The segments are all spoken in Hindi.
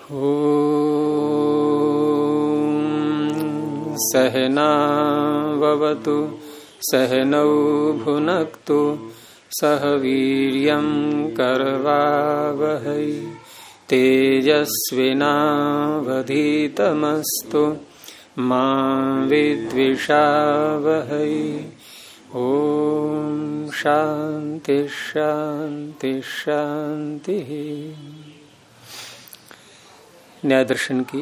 ॐ सहनाववतु सहनौ भुनक्तु सह वीर्यं करवावहै तेजस्विनावधीतमस्तु मा विद्विषावहै। ॐ शांति शांति शांति। न्याय दर्शन की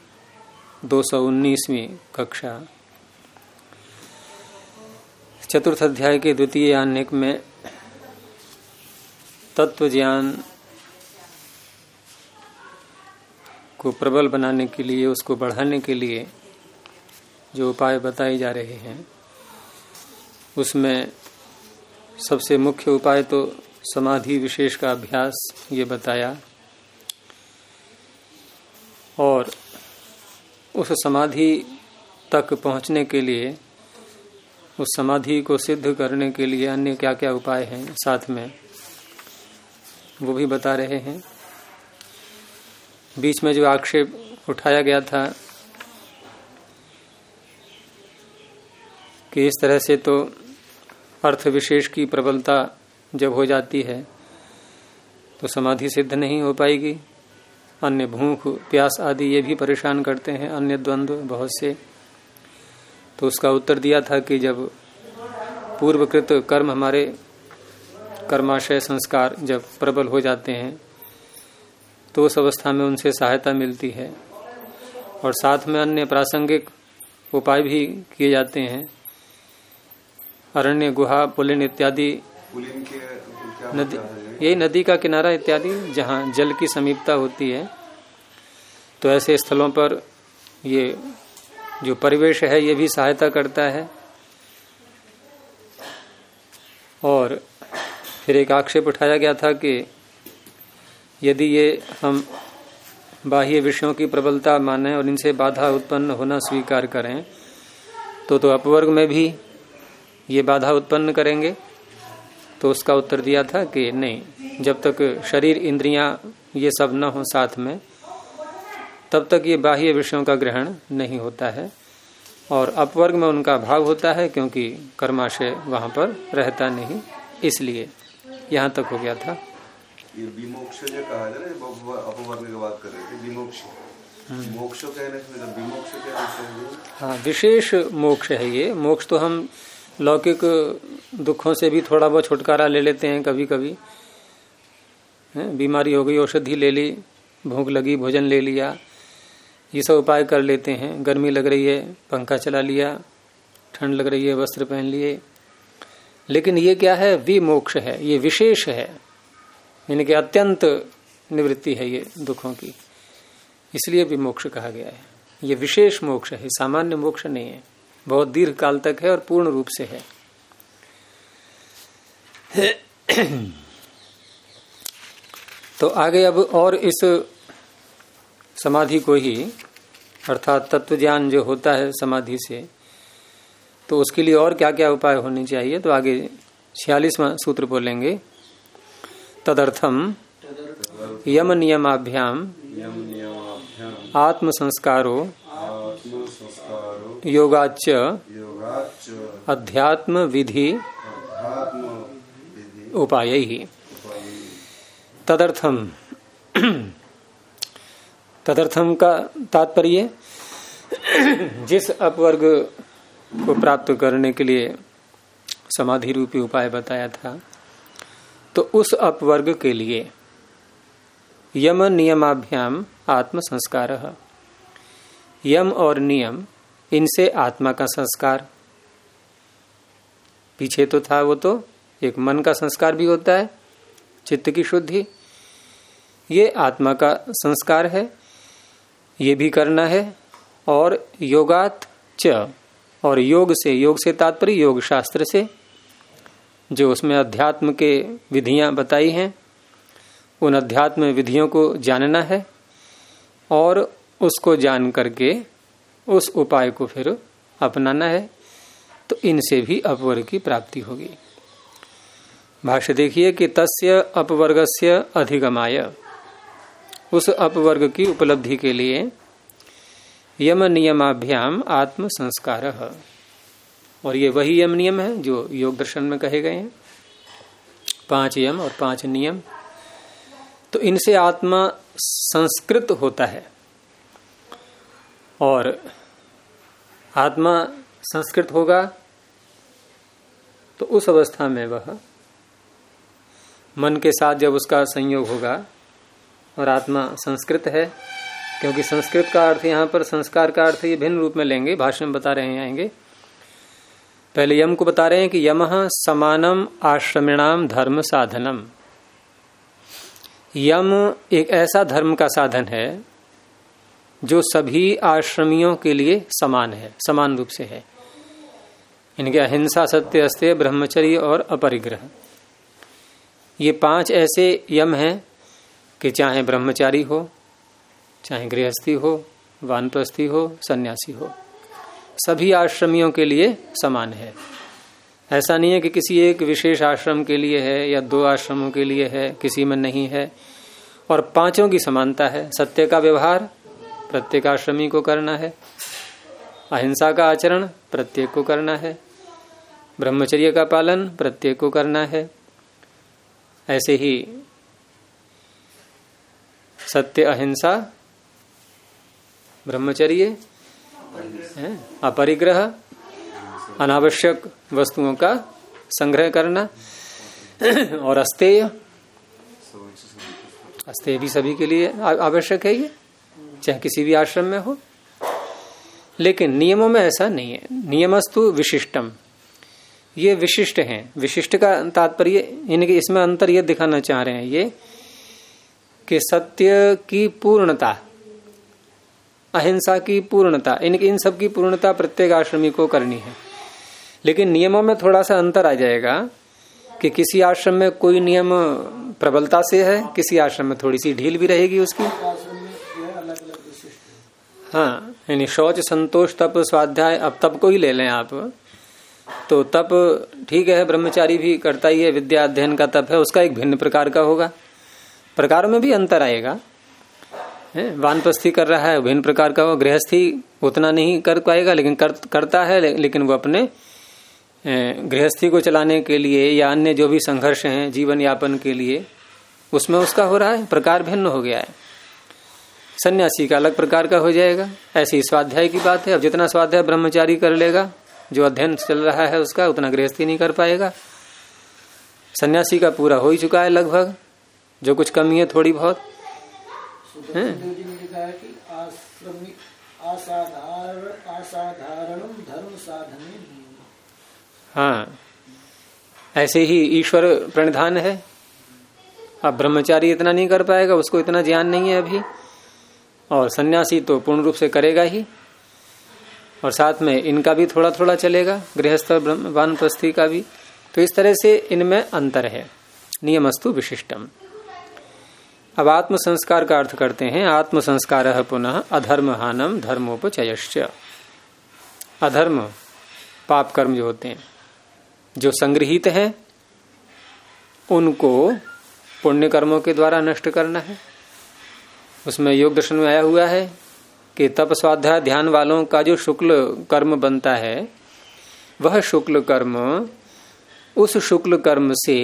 219वीं कक्षा चतुर्थ अध्याय के द्वितीय आन्निक में तत्व ज्ञान को प्रबल बनाने के लिए, उसको बढ़ाने के लिए जो उपाय बताए जा रहे हैं, उसमें सबसे मुख्य उपाय तो समाधि विशेष का अभ्यास ये बताया, और उस समाधि तक पहुंचने के लिए, उस समाधि को सिद्ध करने के लिए अन्य क्या क्या उपाय हैं साथ में वो भी बता रहे हैं। बीच में जो आक्षेप उठाया गया था कि इस तरह से तो अर्थ विशेष की प्रबलता जब हो जाती है तो समाधि सिद्ध नहीं हो पाएगी, अन्य भूख प्यास आदि ये भी परेशान करते हैं, अन्य द्वंद्व बहुत से। तो उसका उत्तर दिया था कि जब पूर्वकृत कर्म, हमारे कर्माशय संस्कार जब प्रबल हो जाते हैं तो उस अवस्था में उनसे सहायता मिलती है, और साथ में अन्य प्रासंगिक उपाय भी किए जाते हैं। अरण्य, गुहा, पुलिन इत्यादि, नदी, यही नदी का किनारा इत्यादि जहाँ जल की समीपता होती है, तो ऐसे स्थलों पर ये जो परिवेश है ये भी सहायता करता है। और फिर एक आक्षेप उठाया गया था कि यदि ये हम बाह्य विषयों की प्रबलता माने और इनसे बाधा उत्पन्न होना स्वीकार करें तो अपवर्ग में भी ये बाधा उत्पन्न करेंगे। तो उसका उत्तर दिया था कि नहीं, जब तक शरीर इंद्रियां ये सब न हो साथ में, तब तक ये बाह्य विषयों का ग्रहण नहीं होता है, और अपवर्ग में उनका भाव होता है क्योंकि कर्माशय वहां पर रहता नहीं, इसलिए यहाँ तक हो गया था। ये विमोक्ष जो कहा है ना, अपवर्ग की बात कर रहे थे, विमोक्ष मोक्ष कहने से विमोक्ष क्या है? हाँ, विशेष मोक्ष है ये। मोक्ष तो हम लौकिक दुखों से भी थोड़ा बहुत छुटकारा ले लेते हैं कभी कभी, बीमारी हो गई औषधि ले ली, भूख लगी भोजन ले लिया, ये सब उपाय कर लेते हैं। गर्मी लग रही है पंखा चला लिया, ठंड लग रही है वस्त्र पहन लिए। लेकिन ये क्या है? विमोक्ष है, ये विशेष है, यानी कि अत्यंत निवृत्ति है ये दुखों की, इसलिए विमोक्ष कहा गया है। ये विशेष मोक्ष है, सामान्य मोक्ष नहीं है, बहुत दीर्घ काल तक है और पूर्ण रूप से है। तो आगे अब और इस समाधि को ही, अर्थात तत्व ज्ञान जो होता है समाधि से, तो उसके लिए और क्या क्या उपाय होने चाहिए। तो आगे 46वां सूत्र बोलेंगे, तदर्थम यम नियमाभ्याम आत्म संस्कारो योगाच्च अध्यात्म विधि उपाय ही। तदर्थम, तदर्थम का तात्पर्य जिस अपवर्ग को प्राप्त करने के लिए समाधि रूपी उपाय बताया था, तो उस अपवर्ग के लिए यम नियमाभ्याम आत्म संस्कार, यम और नियम, इनसे आत्मा का संस्कार। पीछे तो था वो तो एक मन का संस्कार भी होता है, चित्त की शुद्धि, ये आत्मा का संस्कार है, ये भी करना है। और योगात च, और योग से तात्पर्य योग शास्त्र से, जो उसमें अध्यात्म के विधियां बताई हैं, उन अध्यात्म विधियों को जानना है, और उसको जान करके उस उपाय को फिर अपनाना है, तो इनसे भी अपवर्ग की प्राप्ति होगी। भाष्य देखिए कि तस्य अपवर्गस्य अधिगमाय, उस अपवर्ग की उपलब्धि के लिए यम नियमाभ्याम आत्म संस्कार, और ये वही यम नियम है जो योग दर्शन में कहे गए हैं, 5 यम और 5 नियम। तो इनसे आत्मा संस्कृत होता है, और आत्मा संस्कृत होगा तो उस अवस्था में वह मन के साथ जब उसका संयोग होगा, और आत्मा संस्कृत है, क्योंकि संस्कृत का अर्थ यहाँ पर संस्कार का अर्थ ये भिन्न रूप में लेंगे, भाष्य में बता रहे हैं आएंगे। पहले यम को बता रहे हैं कि यमः समानम आश्रमिणाम धर्म साधनम। यम एक ऐसा धर्म का साधन है जो सभी आश्रमियों के लिए समान है, समान रूप से है। इनके अहिंसा, सत्य, अस्तेय, ब्रह्मचर्य और अपरिग्रह, ये 5 ऐसे यम हैं कि चाहे ब्रह्मचारी हो, चाहे गृहस्थी हो, वानप्रस्थी हो, सन्यासी हो, सभी आश्रमियों के लिए समान है। ऐसा नहीं है कि किसी एक विशेष आश्रम के लिए है या 2 आश्रमों के लिए है, किसी में नहीं है। और 5 की समानता है। सत्य का व्यवहार प्रत्येक आश्रमी को करना है, अहिंसा का आचरण प्रत्येक को करना है, ब्रह्मचर्य का पालन प्रत्येक को करना है। ऐसे ही सत्य, अहिंसा, ब्रह्मचर्य, अपरिग्रह, अनावश्यक वस्तुओं का संग्रह करना, और अस्तेय भी सभी के लिए आवश्यक है, ये चाहे किसी भी आश्रम में हो। लेकिन नियमों में ऐसा नहीं है। नियमस्तु विशिष्टम, ये विशिष्ट हैं। विशिष्ट का तात्पर्य इनके इसमें अंतर ये दिखाना चाह रहे हैं ये कि सत्य की पूर्णता, अहिंसा की पूर्णता, इन सब की पूर्णता प्रत्येक आश्रमी को करनी है। लेकिन नियमों में थोड़ा सा अंतर आ जाएगा कि किसी आश्रम में कोई नियम प्रबलता से है, किसी आश्रम में थोड़ी सी ढील भी रहेगी उसकी। हाँ, यानी शौच, संतोष, तप, स्वाध्याय, अब तप को ही ले लें आप, तो तप ठीक है, ब्रह्मचारी भी करता ही है, विद्या अध्ययन का तप है, उसका एक भिन्न प्रकार का होगा, प्रकारों में भी अंतर आएगा। वानप्रस्थी कर रहा है भिन्न प्रकार का हो, गृहस्थी उतना नहीं कर पाएगा लेकिन करता है, लेकिन वो अपने गृहस्थी को चलाने के लिए या अन्य जो भी संघर्ष हैं जीवन यापन के लिए, उसमें उसका हो रहा है, प्रकार भिन्न हो गया है। सन्यासी का अलग प्रकार का हो जाएगा। ऐसी स्वाध्याय की बात है, अब जितना स्वाध्याय ब्रह्मचारी कर लेगा, जो अध्ययन चल रहा है उसका, उतना गृहस्थी नहीं कर पाएगा। सन्यासी का पूरा हो ही चुका है लगभग, जो कुछ कमी है थोड़ी बहुत है। हाँ, ऐसे ही ईश्वर प्रणिधान है। अब ब्रह्मचारी इतना नहीं कर पाएगा, उसको इतना ज्ञान नहीं है अभी, और सन्यासी तो पूर्ण रूप से करेगा ही, और साथ में इनका भी थोड़ा थोड़ा चलेगा, गृहस्थ वानप्रस्थी का भी। तो इस तरह से इनमें अंतर है। नियमस्तु विशिष्टम। अब आत्म संस्कार का अर्थ करते हैं। आत्म संस्कार पुनः अधर्महानम धर्मोपचयश्च। अधर्म पाप कर्म जो होते हैं, जो संगृहीत हैं, उनको पुण्य कर्मों के द्वारा नष्ट करना है। उसमें योग दर्शन में आया हुआ है कि तप, स्वाध्याय, ध्यान वालों का जो शुक्ल कर्म बनता है, वह शुक्ल कर्म, उस शुक्ल कर्म से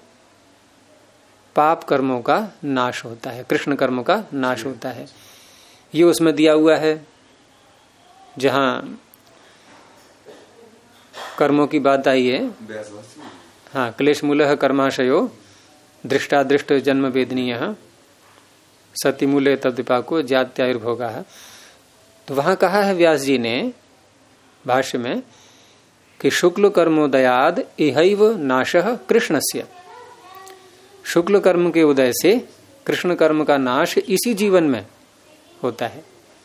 पाप कर्मों का नाश होता है, कृष्ण कर्मों का नाश होता है। ये उसमें दिया हुआ है। जहां कर्मों की बात आई है, हाँ, क्लेश मूलः कर्माशयो दृष्टादृष्ट जन्म वेदनीय सतिमूले तद्विपाको जात्यायुर्भोगा। तो वहां कहा है व्यास जी ने भाष्य में कि शुक्ल कर्मोदयाद इहैव नाशः कृष्णस्य। शुक्ल कर्म के उदय से कृष्ण कर्म का नाश इसी जीवन में होता है।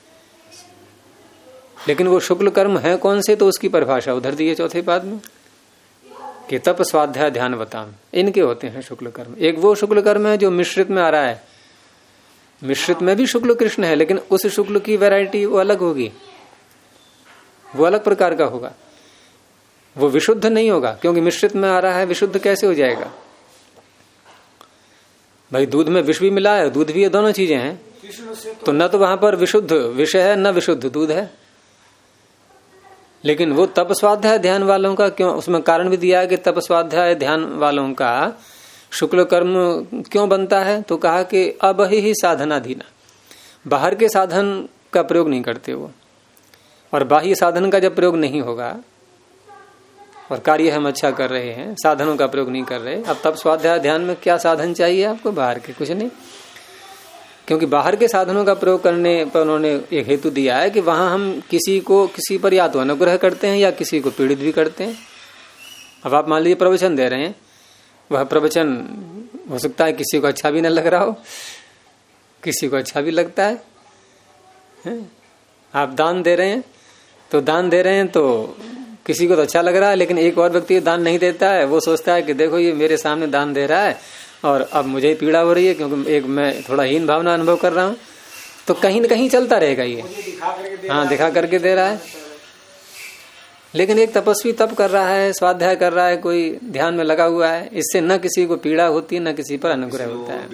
लेकिन वो शुक्ल कर्म है कौन से, तो उसकी परिभाषा उधर दी है चौथे पाद में कि तप, स्वाध्याय, ध्यान वताम, इनके होते हैं शुक्ल कर्म। एक वो शुक्ल कर्म है जो मिश्रित में आ रहा है, मिश्रित में भी शुक्ल कृष्ण है, लेकिन उस शुक्ल की वैरायटी वो अलग होगी, वो अलग प्रकार का होगा, वो विशुद्ध नहीं होगा, क्योंकि मिश्रित में आ रहा है, विशुद्ध कैसे हो जाएगा। भाई दूध में विष भी मिला है, दूध भी है, दोनों चीजें हैं, तो न तो वहां पर विशुद्ध विषय है न विशुद्ध दूध है। लेकिन वो तप स्वाध्याय ध्यान वालों का क्यों, उसमें कारण भी दिया है कि तप स्वाध्याय ध्यान वालों का शुक्ल कर्म क्यों बनता है। तो कहा कि अब ही साधनाधीना, बाहर के साधन का प्रयोग नहीं करते वो, और बाह्य साधन का जब प्रयोग नहीं होगा और कार्य हम अच्छा कर रहे हैं, साधनों का प्रयोग नहीं कर रहे, अब तप स्वाध्याय ध्यान में क्या साधन चाहिए आपको, बाहर के कुछ नहीं। क्योंकि बाहर के साधनों का प्रयोग करने पर उन्होंने एक हेतु दिया है कि वहां हम किसी को किसी पर या तो अनुग्रह करते हैं या किसी को पीड़ित भी करते हैं। अब आप मान लीजिए प्रवचन दे रहे हैं, वह प्रवचन हो सकता है किसी को अच्छा भी न लग रहा हो, किसी को अच्छा भी लगता है। आप दान दे रहे हैं तो दान दे रहे हैं तो किसी को तो अच्छा लग रहा है, लेकिन एक और व्यक्ति दान नहीं देता है, वो सोचता है कि देखो ये मेरे सामने दान दे रहा है और अब मुझे ही पीड़ा हो रही है क्योंकि एक मैं थोड़ा हीन भावना अनुभव कर रहा हूं। तो कहीं न कहीं चलता रहेगा ये, हाँ दिखा करके दे रहा है। लेकिन एक तपस्वी तप कर रहा है, स्वाध्याय कर रहा है, कोई ध्यान में लगा हुआ है, इससे न किसी को पीड़ा होती है न किसी पर अनुग्रह होता है।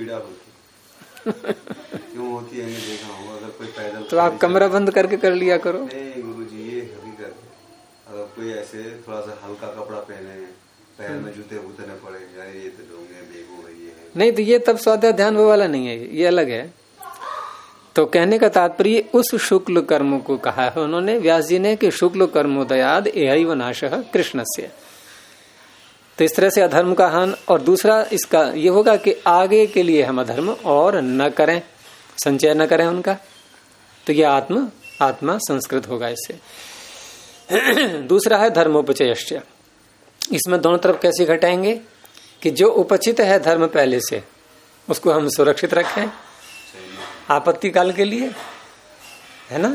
क्यों होती है देखा होगा, अगर कोई पैदल तो आप कमरा बंद करके कर लिया करो। नहीं गुरुजी, ये अभी कर, अगर कोई ऐसे थोड़ा सा हल्का कपड़ा पहने, पैर में जूते वूते न पड़े, यार ये तो लोग बेगू है, ये है नहीं, तो ये तब स्वाध्याय ध्यान वो वाला नहीं है, ये अलग है। तो कहने का तात्पर्य उस शुक्ल कर्म को कहा है उन्होंने, व्यास जी ने, कि शुक्ल कर्मोदयाद एहैव नाशः कृष्णस्य। तो इस तरह से अधर्म का हान, और दूसरा इसका ये होगा कि आगे के लिए हम अधर्म और न करें, संचय न करें उनका, तो ये आत्मा संस्कृत होगा इससे। दूसरा है धर्मोपचयश्च। इसमें दोनों तरफ कैसे घटाएंगे कि जो उपचित है धर्म पहले से उसको हम सुरक्षित रखें आपत्ति काल के लिए, है ना।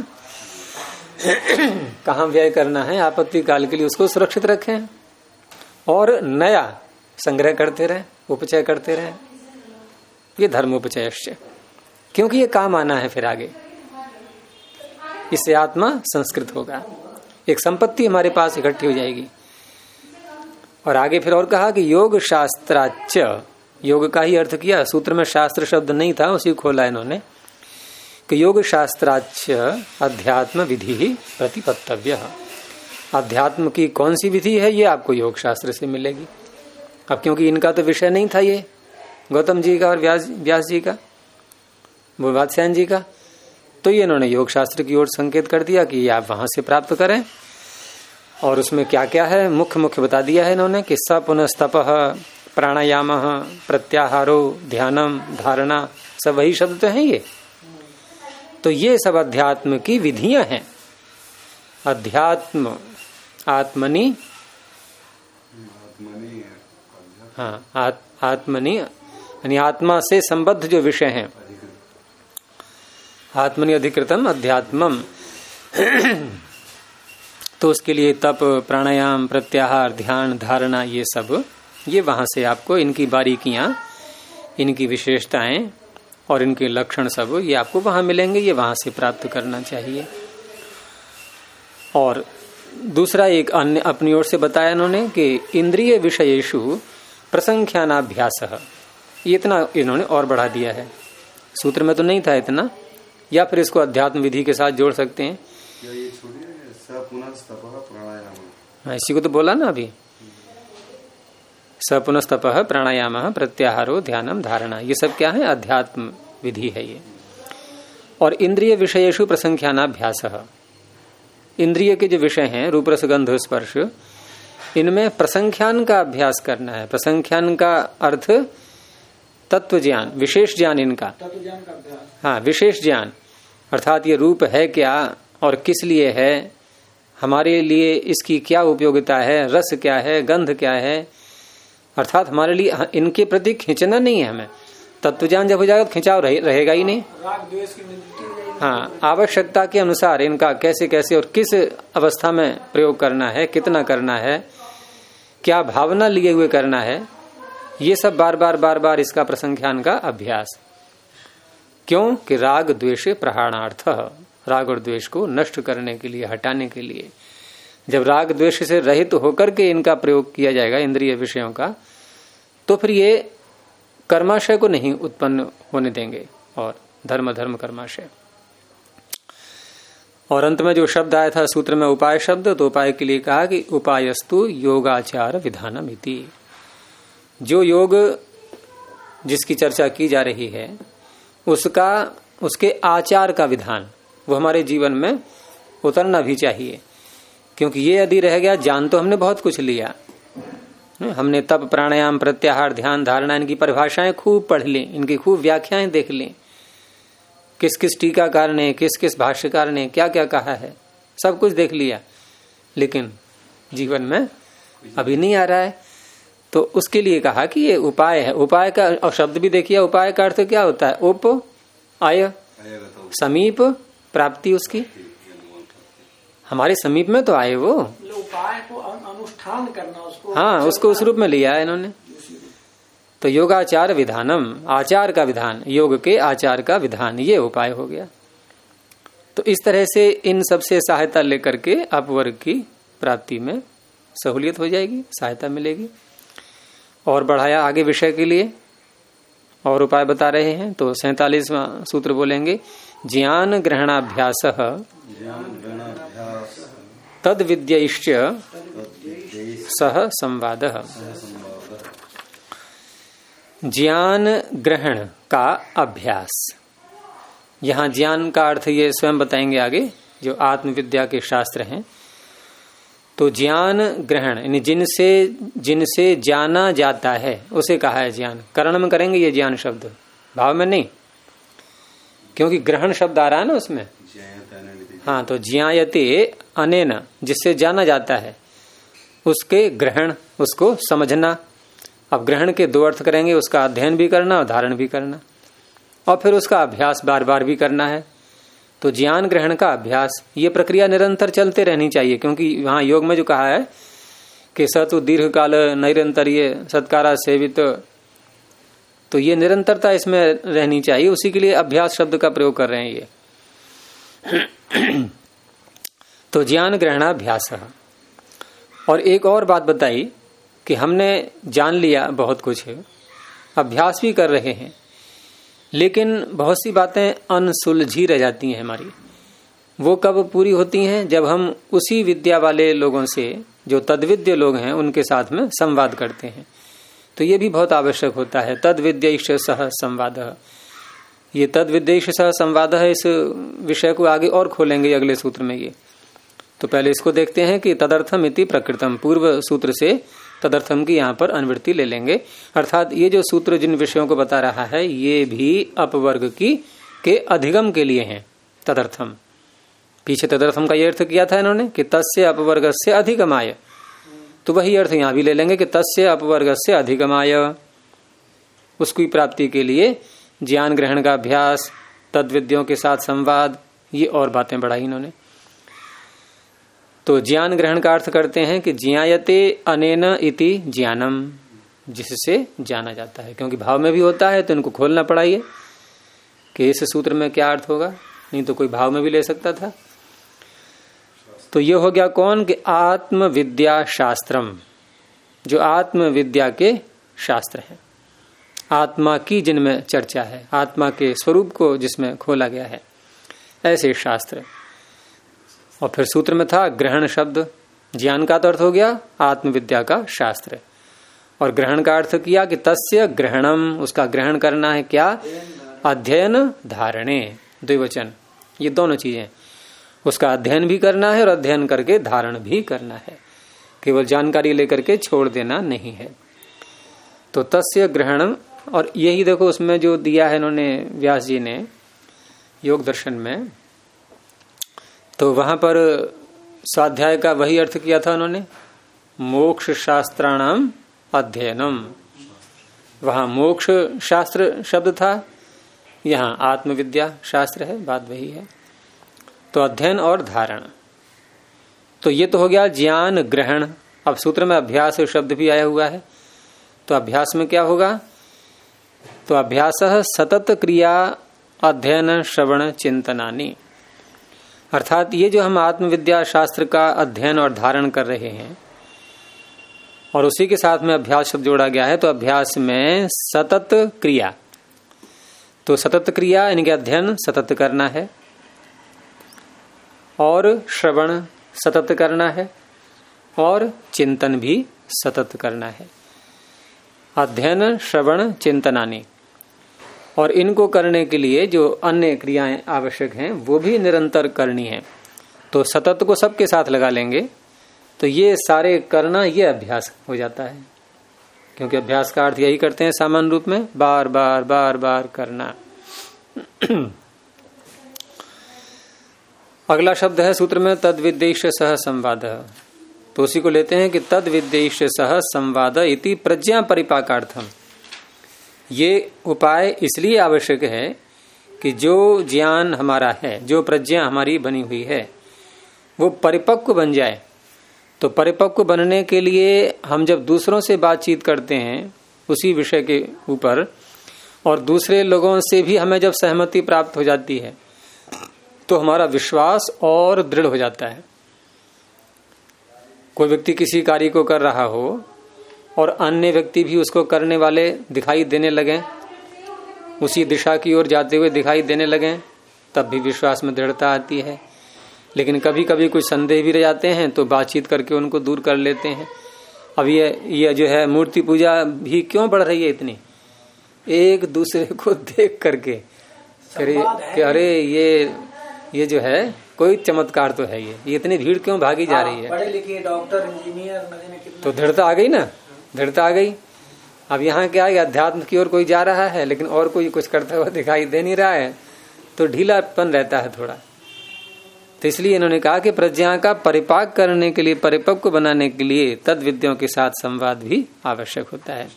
कहाँ व्यय करना है आपत्ति काल के लिए, उसको सुरक्षित रखें, और नया संग्रह करते रहे, उपचय करते रहे। ये धर्मोपचयश्च, क्योंकि ये काम आना है फिर आगे, इससे आत्मा संस्कृत होगा, एक संपत्ति हमारे पास इकट्ठी हो जाएगी। और आगे फिर और कहा कि योग शास्त्राच्च, योग का ही अर्थ किया, सूत्र में शास्त्र शब्द नहीं था, उसी खोला इन्होंने, कि योग शास्त्राच्च अध्यात्म विधि प्रतिपत्तव्य। अध्यात्म की कौन सी विधि है, ये आपको योग शास्त्र से मिलेगी। अब क्योंकि इनका तो विषय नहीं था ये, गौतम जी का और व्यास जी का, वात्स्यायन जी का, तो ये इन्होंने योग शास्त्र की ओर संकेत कर दिया कि आप वहां से प्राप्त करें। और उसमें क्या क्या है मुख्य बता दिया है इन्होंने, कि स पुनस्तपः प्राणायामः प्रत्याहारो ध्यानम धारणा, सब वही शब्द तो हैं ये। तो ये सब अध्यात्म की विधियां हैं। अध्यात्म आत्मनि, हाँ आत्मनि यानी आत्मा से संबद्ध जो विषय हैं, आत्मनि अधिकृतम अध्यात्मम। तो उसके लिए तप प्राणायाम प्रत्याहार ध्यान धारणा ये सब, ये वहां से आपको इनकी बारीकियां, इनकी विशेषताएं और इनके लक्षण सब ये आपको वहां मिलेंगे, ये वहां से प्राप्त करना चाहिए। और दूसरा एक अन्य अपनी ओर से बताया इन्होंने कि इंद्रिय विषयेषु प्रसंख्यानाभ्यास, ये इतना इन्होंने और बढ़ा दिया है, सूत्र में तो नहीं था इतना, या फिर इसको अध्यात्म विधि के साथ जोड़ सकते हैं। इसी को तो बोला ना अभी, सपुनस्तपः प्राणायामः प्रत्याहारो ध्यानम धारणा, ये सब क्या है, अध्यात्म विधि है ये। और इंद्रिय विषयेषु प्रसंख्यानाभ्यासः, इंद्रिय के जो विषय हैं रूप रस गंध स्पर्श, इनमें प्रसंख्यान का अभ्यास करना है। प्रसंख्यान का अर्थ तत्व ज्ञान, विशेष ज्ञान इनका, हाँ विशेष ज्ञान, अर्थात ये रूप है क्या और किस लिए है, हमारे लिए इसकी क्या उपयोगिता है, रस क्या है, गंध क्या है, अर्थात हमारे लिए इनके प्रति खींचना नहीं है हमें। तत्व ज्ञान जब हो जाएगा तो खिंचाव रहेगा ही नहीं। हाँ, आवश्यकता के अनुसार इनका कैसे कैसे और किस अवस्था में प्रयोग करना है, कितना करना है, क्या भावना लिए हुए करना है, ये सब बार बार इसका प्रसंख्यान का अभ्यास। क्यों कि राग द्वेष प्रहाणार्थ, राग और द्वेष को नष्ट करने के लिए, हटाने के लिए। जब राग द्वेष से रहित होकर के इनका प्रयोग किया जाएगा इंद्रिय विषयों का, तो फिर ये कर्माशय को नहीं उत्पन्न होने देंगे और धर्म धर्म कर्माशय। और अंत में जो शब्द आया था सूत्र में उपाय शब्द, तो उपाय के लिए कहा कि उपायस्तु योगाचार विधानम इति। जो योग जिसकी चर्चा की जा रही है उसके आचार का विधान वो हमारे जीवन में उतरना भी चाहिए। क्योंकि ये यदि रह गया, जान तो हमने बहुत कुछ लिया, हमने तप प्राणायाम प्रत्याहार ध्यान धारणा इनकी परिभाषाएं खूब पढ़ ली, इनकी खूब व्याख्याएं देख ली, किस किस टीकाकार ने किस किस भाष्यकार ने क्या क्या कहा है, सब कुछ देख लिया, लेकिन जीवन में अभी नहीं आ रहा है। तो उसके लिए कहा कि ये उपाय है। उपाय का और शब्द भी देखिए, उपाय का अर्थ क्या होता है? उप आय, समीप प्राप्ति उसकी, हमारे समीप में तो आए वो उपाय को अनुष्ठान करना, उसको हाँ उसको उस रूप में लिया है इन्होंने। तो योगाचार विधानम, आचार का विधान, योग के आचार का विधान, ये उपाय हो गया। तो इस तरह से इन सबसे सहायता लेकर के अपवर्ग की प्राप्ति में सहूलियत हो जाएगी, सहायता मिलेगी। और बढ़ाया आगे विषय के लिए और उपाय बता रहे हैं। तो 47वां सूत्र बोलेंगे, ज्ञान ग्रहणाभ्यास तद विद्यैश्च सह संवाद। ज्ञान ग्रहण का अभ्यास, यहां ज्ञान का अर्थ ये स्वयं बताएंगे आगे, जो आत्मविद्या के शास्त्र हैं। तो ज्ञान ग्रहण यानी जिनसे जाना जाता है उसे कहा है ज्ञान। करण में करेंगे ये ज्ञान शब्द, भाव में नहीं, क्योंकि ग्रहण शब्द आ रहा है ना उसमें। हाँ, तो ज्ञायते अनेन, जिससे जाना जाता है, उसके ग्रहण, उसको समझना। अब ग्रहण के दो अर्थ करेंगे, उसका अध्ययन भी करना और धारण भी करना, और फिर उसका अभ्यास बार बार भी करना है। तो ज्ञान ग्रहण का अभ्यास, ये प्रक्रिया निरंतर चलते रहनी चाहिए। क्योंकि वहां योग में जो कहा है कि सतु दीर्घ काल निरंतर ये सत्कारा सेवित, तो ये निरंतरता इसमें रहनी चाहिए, उसी के लिए अभ्यास शब्द का प्रयोग कर रहे हैं ये। तो ज्ञान ग्रहणाभ्यास। और एक और बात बताई कि हमने जान लिया बहुत कुछ, अभ्यास भी कर रहे हैं, लेकिन बहुत सी बातें अनसुलझी रह जाती हैं हमारी। वो कब पूरी होती हैं? जब हम उसी विद्या वाले लोगों से, जो तद्विद्य लोग हैं, उनके साथ में संवाद करते हैं। तो ये भी बहुत आवश्यक होता है। तद विद्यैश्च सह संवाद, ये तद विद्यैश्च सह संवाद है। इस विषय को आगे और खोलेंगे अगले सूत्र में ये। तो पहले इसको देखते हैं कि तदर्थम इति प्रकृतम, पूर्व सूत्र से तदर्थम की यहाँ पर अनुवृत्ति ले लेंगे। अर्थात ये जो सूत्र जिन विषयों को बता रहा है ये भी अपवर्ग के अधिगम के लिए हैं। तदर्थम, पीछे तदर्थम का ये अर्थ किया था इन्होंने कि तस्य अपवर्गस्य अधिगमाय, तो वही अर्थ यहाँ भी ले लेंगे कि तस्य अपवर्गस्य अधिगमाय, उसकी प्राप्ति के लिए ज्ञान ग्रहण का अभ्यास, तद्विद्यों के साथ संवाद, ये और बातें बढ़ाई इन्होंने। तो ज्ञान ग्रहण का अर्थ करते हैं कि ज्ञायते अनेन इति ज्ञानम, जिससे जाना जाता है। क्योंकि भाव में भी होता है तो इनको खोलना पड़ा ये कि इस सूत्र में क्या अर्थ होगा, नहीं तो कोई भाव में भी ले सकता था। तो ये हो गया कौन कि आत्म विद्या शास्त्रम, जो आत्म विद्या के शास्त्र हैं, आत्मा की जिनमें चर्चा है, आत्मा के स्वरूप को जिसमें खोला गया है, ऐसे शास्त्र। और फिर सूत्र में था ग्रहण शब्द, ज्ञान का तो अर्थ हो गया आत्मविद्या का शास्त्र, और ग्रहण का अर्थ किया कि तस्य ग्रहणम, उसका ग्रहण करना है क्या? अध्ययन धारणे, द्विवचन, ये दोनों चीजें, उसका अध्ययन भी करना है और अध्ययन करके धारण भी करना है, केवल जानकारी लेकर के छोड़ देना नहीं है। तो तस्य ग्रहणम, और यही देखो उसमें जो दिया है इन्होंने व्यास जी ने योग दर्शन में, तो वहां पर स्वाध्याय का वही अर्थ किया था उन्होंने, मोक्ष शास्त्राणाम अध्ययनम। वहां मोक्ष शास्त्र शब्द था, यहाँ आत्मविद्या शास्त्र है, बात वही है। तो अध्ययन और धारण, तो ये तो हो गया ज्ञान ग्रहण। अब सूत्र में अभ्यास शब्द भी आया हुआ है, तो अभ्यास में क्या होगा? तो अभ्यास सतत क्रिया अध्ययन श्रवण चिंतनानि, अर्थात ये जो हम आत्मविद्या शास्त्र का अध्ययन और धारण कर रहे हैं और उसी के साथ में अभ्यास शब्द जोड़ा गया है, तो अभ्यास में सतत क्रिया, तो सतत क्रिया इनके अध्ययन सतत करना है और श्रवण सतत करना है और चिंतन भी सतत करना है। अध्ययन श्रवण चिंतनानि, और इनको करने के लिए जो अन्य क्रियाएं आवश्यक हैं वो भी निरंतर करनी है। तो सतत को सबके साथ लगा लेंगे तो ये सारे करना ये अभ्यास हो जाता है, क्योंकि अभ्यास का अर्थ यही करते हैं सामान्य रूप में, बार बार बार बार करना। अगला शब्द है सूत्र में तद विद्देश्य सह संवाद। तो उसी को लेते हैं कि तद विद्देश्य सह संवाद इति प्रज्ञा परिपाकार्थम। ये उपाय इसलिए आवश्यक है कि जो ज्ञान हमारा है, जो प्रज्ञा हमारी बनी हुई है, वो परिपक्व बन जाए। तो परिपक्व बनने के लिए हम जब दूसरों से बातचीत करते हैं उसी विषय के ऊपर, और दूसरे लोगों से भी हमें जब सहमति प्राप्त हो जाती है तो हमारा विश्वास और दृढ़ हो जाता है। कोई व्यक्ति किसी कार्य को कर रहा हो और अन्य व्यक्ति भी उसको करने वाले दिखाई देने लगे, उसी दिशा की ओर जाते हुए दिखाई देने लगे, तब भी विश्वास में दृढ़ता आती है। लेकिन कभी कभी कुछ संदेह भी रह जाते हैं तो बातचीत करके उनको दूर कर लेते हैं। अब ये जो है मूर्ति पूजा भी क्यों बढ़ रही है इतनी, एक दूसरे को देख करके अरे ये जो है कोई चमत्कार तो है, ये इतनी भीड़ क्यों भागी जा रही है। पढ़े लिखे डॉक्टर इंजीनियर तो दृढ़ता आ गई ना, दृढ़ता आ गई। अब यहाँ क्या है, अध्यात्म की ओर कोई जा रहा है लेकिन और कोई कुछ करता हुआ दिखाई दे नहीं रहा है, तो ढीलापन रहता है थोड़ा। तो इसलिए इन्होंने कहा कि प्रज्ञा का परिपाक करने के लिए, परिपक्व बनाने के लिए तद विद्यों के साथ संवाद भी आवश्यक होता है।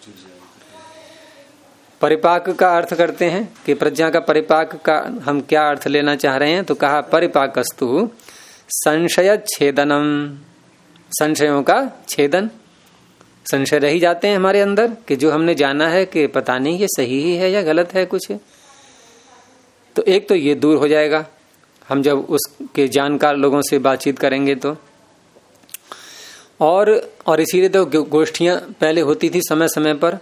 परिपाक का अर्थ करते हैं कि प्रज्ञा का परिपाक का हम क्या अर्थ लेना चाह रहे हैं। तो कहा परिपाकस्तु संशय छेदनम, संशयों का छेदन। संशय रह ही जाते हैं हमारे अंदर कि जो हमने जाना है कि पता नहीं ये सही ही है या गलत है कुछ, तो एक तो ये दूर हो जाएगा हम जब उसके जानकार लोगों से बातचीत करेंगे तो। और इसीलिए तो गोष्ठियां पहले होती थी समय समय पर,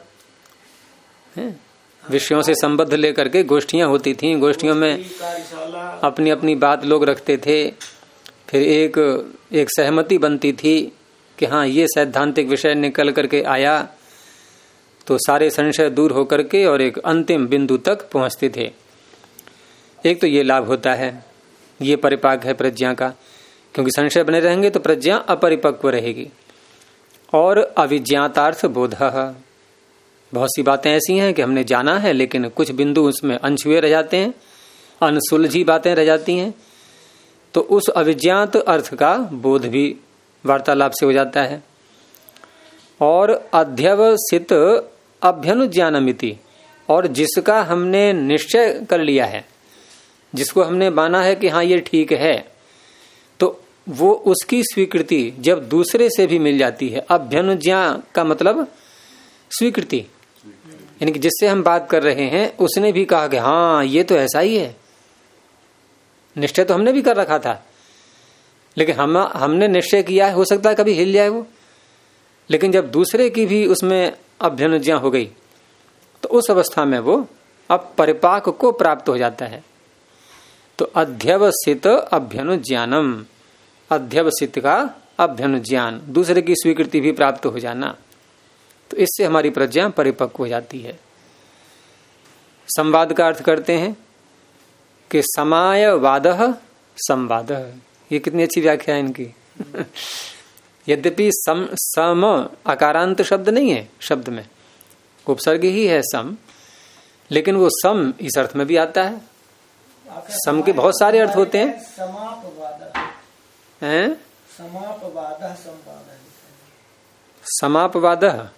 विषयों से संबद्ध लेकर के गोष्ठियां होती थी। गोष्ठियों में अपनी अपनी बात लोग रखते थे, फिर एक सहमति बनती थी कि हाँ ये सैद्धांतिक विषय निकल करके आया, तो सारे संशय दूर होकर के और एक अंतिम बिंदु तक पहुंचते थे। एक तो ये लाभ होता है, ये परिपाक है प्रज्ञा का, क्योंकि संशय बने रहेंगे तो प्रज्ञा अपरिपक्व रहेगी। और अविज्ञातार्थ बोधः, बहुत सी बातें ऐसी हैं कि हमने जाना है लेकिन कुछ बिंदु उसमें अनछुए रह जाते हैं, अनसुलझी बातें रह जाती हैं, तो उस अविज्ञात अर्थ का बोध भी वार्तालाप से हो जाता है। और अध्यवसित अभ्यनुज्ञानमिति, और जिसका हमने निश्चय कर लिया है, जिसको हमने माना है कि हाँ ये ठीक है, तो वो उसकी स्वीकृति जब दूसरे से भी मिल जाती है। अभ्यनुज्ञा का मतलब स्वीकृति, यानी कि जिससे हम बात कर रहे हैं उसने भी कहा कि हाँ ये तो ऐसा ही है। निश्चय तो हमने भी कर रखा था, लेकिन हमने निश्चय किया है, हो सकता है कभी हिल जाए वो, लेकिन जब दूसरे की भी उसमें अभ्यनुज्ञा हो गई तो उस अवस्था में वो अब परिपाक को प्राप्त हो जाता है। तो अध्यवसित अभ्यनुज्ञानम, अध्यवसित का अभ्यनुज्ञान, दूसरे की स्वीकृति भी प्राप्त हो जाना, तो इससे हमारी प्रज्ञा परिपक्व हो जाती है। संवाद का अर्थ करते हैं कि समायवादः संवादः। ये कितनी अच्छी व्याख्या है इनकी। यद्यपि सम अकारांत शब्द नहीं है, शब्द में उपसर्ग ही है सम, लेकिन वो सम इस अर्थ में भी आता है। सम के बहुत सारे अर्थ होते हैं। समापवादः।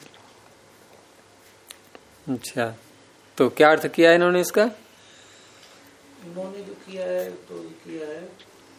अच्छा, तो क्या अर्थ किया है इन्होंने इसका? इन्होंने जो किया है तो किया है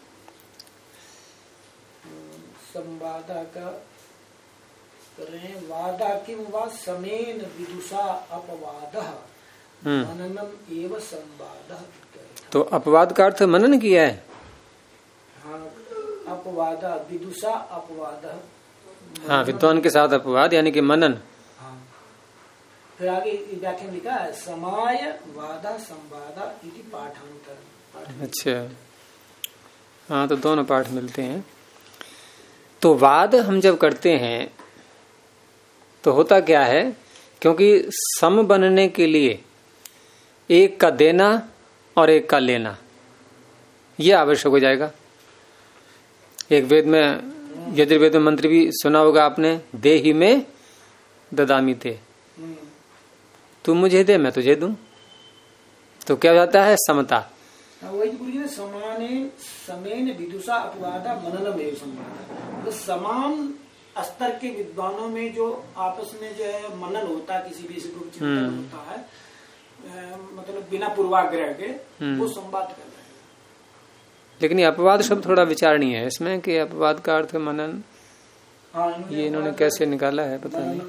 संवादा का करें, वादा किम वा समेन विदुषा अपवादः मननम एव संवादः। तो अपवाद का अर्थ मनन किया है। हाँ, अपवादा विदुषा अपवादः। हाँ, विद्वान के साथ अपवाद यानी कि मनन। फिर आगे व्याख्या लिखा है समाय वादा संवादा इति पाठांतर। अच्छा, हाँ, तो दोनों पाठ मिलते हैं। तो वाद हम जब करते हैं तो होता क्या है, क्योंकि सम बनने के लिए एक का देना और एक का लेना ये आवश्यक हो जाएगा। एक वेद में, यजुर्वेद में मंत्र भी सुना होगा आपने, दे ही में ददामी ते, तू मुझे दे मैं तुझे दूं। तो क्या हो जाता है, समता। वही बोलिए ना, समाने समेन विदुषा अपवादा मननम एव संवाद। तो समान स्तर के विद्वानों में जो आपस में जो है मनन होता है, किसी भी चिंतन होता है, मतलब बिना पूर्वाग्रह के, वो संवाद कर रहे हैं। लेकिन ये अपवाद शब्द थोड़ा विचारणीय है इसमें, कि अपवाद का अर्थ मनन, ये इन्होंने कैसे निकाला है पता नहीं।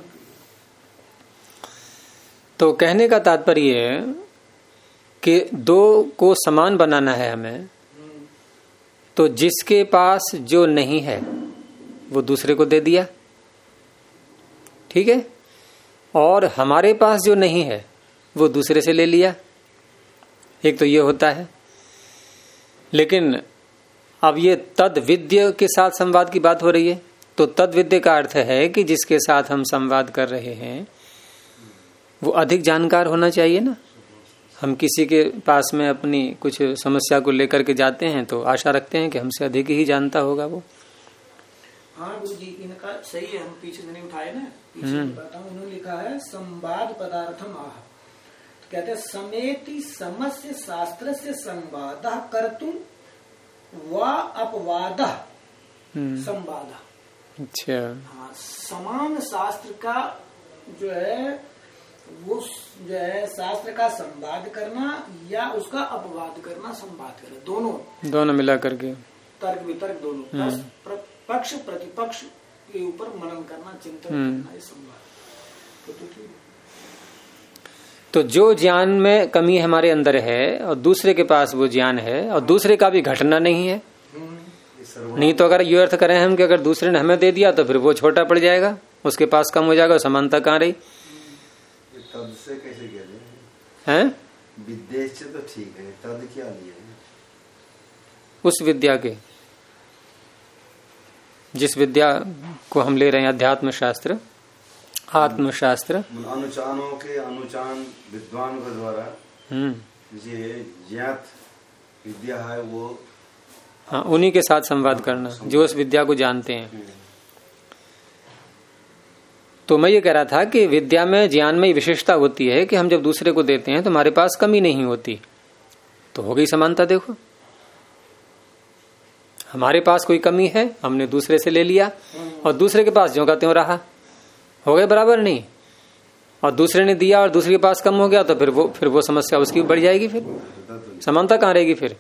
तो कहने का तात्पर्य है कि दो को समान बनाना है हमें, तो जिसके पास जो नहीं है वो दूसरे को दे दिया, ठीक है, और हमारे पास जो नहीं है वो दूसरे से ले लिया। एक तो ये होता है। लेकिन अब ये तद विद्य के साथ संवाद की बात हो रही है, तो तद विद्य का अर्थ है कि जिसके साथ हम संवाद कर रहे हैं वो अधिक जानकार होना चाहिए ना। हम किसी के पास में अपनी कुछ समस्या को लेकर के जाते हैं तो आशा रखते हैं कि हमसे अधिक ही जानता होगा वो। हाँ गुरु जी, इनका सही है, हम पीछे नहीं उठाए ना, पीछे बताऊं, इन्होंने लिखा है संवाद पदार्थम आह, तो कहते हैं समेति समस्य शास्त्र से संवाद कर्तुम व अपवाद संवाद। अच्छा, हाँ, समान शास्त्र का जो है वो जो है शास्त्र का संवाद करना या उसका अपवाद करना, संवाद करना, दोनों मिला करके तर्क वितर्क दोनों, पक्ष प्रतिपक्ष के ऊपर मनन करना, चिंतन करना, ये संवाद। तो जो ज्ञान में कमी हमारे अंदर है और दूसरे के पास वो ज्ञान है और दूसरे का भी घटना नहीं है, नहीं तो अगर ये अर्थ करें हम कि अगर दूसरे ने हमें दे दिया तो फिर वो छोटा पड़ जाएगा, उसके पास कम हो जाएगा, समानता कहाँ रही। तद से कैसे कह रहे हैं? विदेश तो ठीक है, तद क्या लिया है? उस विद्या के, जिस विद्या को हम ले रहे हैं, अध्यात्म शास्त्र, आत्मशास्त्र, अनुचानों के अनुचान विद्वान के द्वारा ये ज्ञात विद्या है वो, हाँ, उन्हीं के साथ संवाद करना जो उस विद्या को जानते हैं। तो मैं ये कह रहा था कि विद्या में, ज्ञान में विशेषता होती है कि हम जब दूसरे को देते हैं तो हमारे पास कमी नहीं होती, तो हो गई समानता। देखो, हमारे पास कोई कमी है, हमने दूसरे से ले लिया, और दूसरे के पास ज्यों का त्यों रहा, हो गए बराबर नहीं। और दूसरे ने दिया और दूसरे के पास कम हो गया तो फिर वो समस्या उसकी बढ़ जाएगी, फिर समानता कहाँ रहेगी, फिर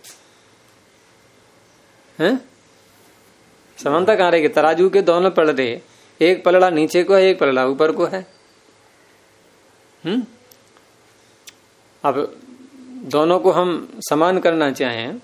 हैं? समानता कहाँ रहेगी। तराजू के दोनों पलड़े, एक पलड़ा नीचे को है, एक पलड़ा ऊपर को है। अब दोनों को हम समान करना चाहें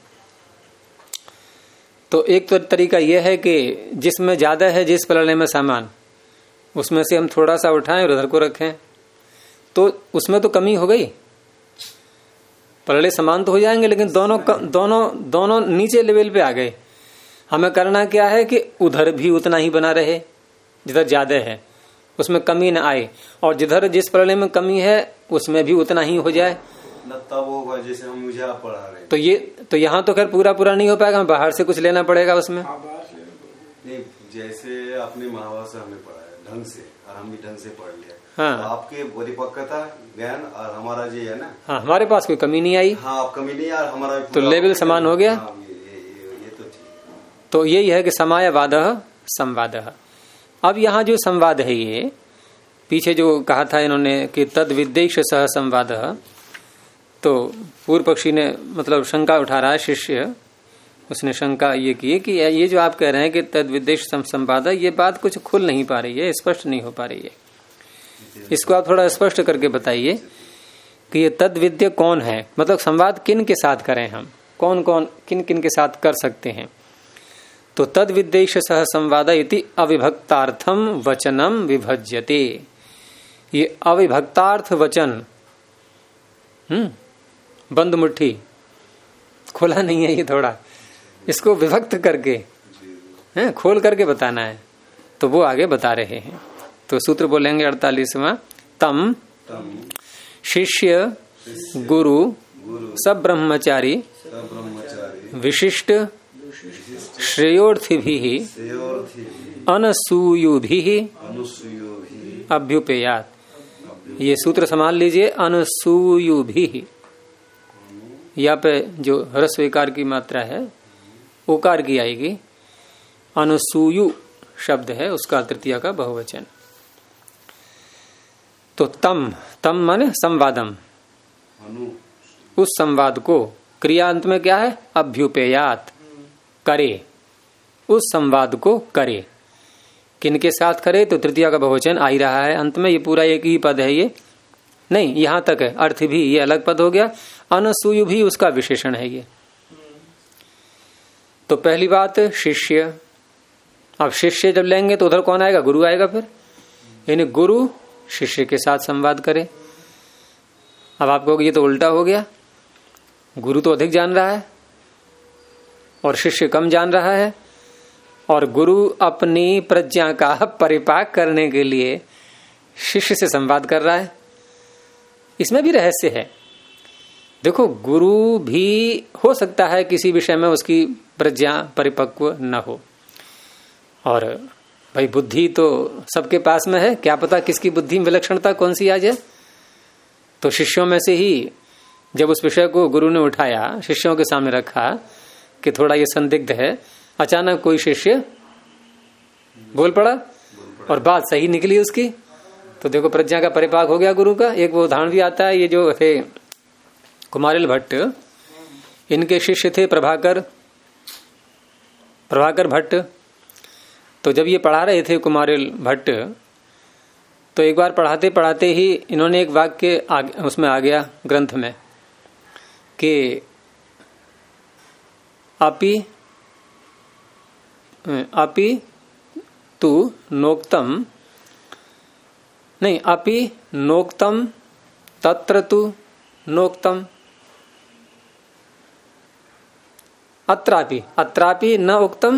तो एक तो तरीका यह है कि जिसमें ज्यादा है, जिस पलड़े में सामान, उसमें से हम थोड़ा सा उठाएं और उधर को रखें, तो उसमें तो कमी हो गई। पलड़े समान तो हो जाएंगे लेकिन दोनों नीचे लेवल पे आ गए। हमें करना क्या है कि उधर भी उतना ही बना रहे जिधर ज्यादा है, उसमें कमी न आए, और जिधर जिस पलड़े में कमी है उसमें भी उतना ही हो जाए। तब होगा जैसे हम मुझे आप पढ़ा रहे, तो यहाँ तो खैर पूरा नहीं हो पाएगा, हमें बाहर से कुछ लेना पड़ेगा उसमें। नहीं, जैसे आपने महाभारत हमें पढ़ाया ढंग से और हम भी ढंग से पढ़ लिया, हाँ, तो आपके परिपक्वता ज्ञान और हमारा जो है ना, हाँ, हमारे पास कोई कमी नहीं आई, हाँ, आप कमी नहीं, और हमारा तो लेवल समान हो गया। हाँ, ये तो ठीक। तो यही है कि समायवादः संवादः। अब यहाँ जो संवाद है, ये पीछे जो कहा था इन्होंने कि तद विद्येश सह संवादः, तो पूर्व पक्षी ने मतलब शंका उठा रहा है शिष्य, उसने शंका ये की कि ये जो आप कह रहे हैं कि तद विद्येश संवादः, ये बात कुछ खुल नहीं पा रही है, स्पष्ट नहीं हो पा रही है। इसको आप थोड़ा स्पष्ट करके बताइए कि ये तद विद्य कौन है, मतलब संवाद किन के साथ करें हम, कौन कौन किन किन के साथ कर सकते हैं। तो तद विद्येश सह संवाद इति अविभक्तार्थम वचनम विभज्यते, ये अविभक्तार्थ वचन बंद मुट्ठी, खोला नहीं है ये, थोड़ा इसको विभक्त करके खोल करके बताना है, तो वो आगे बता रहे हैं। तो सूत्र बोलेंगे 48वां, तम शिष्य गुरु सब ब्रह्मचारी विशिष्ट श्रेयोर्थी भी अनसूयुभि अभ्युपेयात। ये सूत्र संभाल लीजिए, अनसूयुभि, यहाँ पे जो ह्रस्व विकार की मात्रा है उकार की आएगी, अनुसूयु शब्द है उसका तृतीया का बहुवचन। तो तम, तम माने संवादम, उस संवाद को, क्रियांत में क्या है, अभ्युपेयात, करे, उस संवाद को करे। किनके साथ करे, तो तृतीया का बहुवचन आ ही रहा है अंत में, ये पूरा एक ही पद है, ये नहीं यहां तक है, अर्थ भी ये अलग पद हो गया, अनसूयु भी उसका विशेषण है ये। तो पहली बात शिष्य, अब शिष्य जब लेंगे तो उधर कौन आएगा, गुरु आएगा फिर, यानी गुरु शिष्य के साथ संवाद करे। अब आपको ये तो उल्टा हो गया, गुरु तो अधिक जान रहा है और शिष्य कम जान रहा है, और गुरु अपनी प्रज्ञा का परिपाक करने के लिए शिष्य से संवाद कर रहा है। इसमें भी रहस्य है। देखो, गुरु भी हो सकता है किसी विषय में उसकी प्रज्ञा परिपक्व न हो, और भाई बुद्धि तो सबके पास में है, क्या पता किसकी बुद्धि में विलक्षणता कौन सी आ जाए। तो शिष्यों में से ही जब उस विषय को गुरु ने उठाया, शिष्यों के सामने रखा कि थोड़ा ये संदिग्ध है, अचानक कोई शिष्य बोल पड़ा और बात सही निकली उसकी, तो देखो प्रज्ञा का परिपाक हो गया गुरु का। एक वो उदाहरण भी आता है, ये जो थे कुमारिल भट्ट, इनके शिष्य थे प्रभाकर भट्ट। तो जब ये पढ़ा रहे थे कुमारिल भट्ट, तो एक बार पढ़ाते पढ़ाते ही इन्होंने एक वाक्य उसमें आ गया ग्रंथ में कि अपि तु नोक्तम, नहीं अपि नोक्तम तत्र तु नोक्तम, अत्रापि न उक्तम,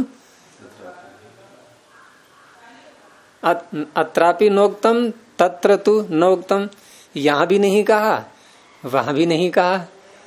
अत्रापि नोक्तम तत्र तु न उक्तम, यहां भी नहीं कहा वहां भी नहीं कहा।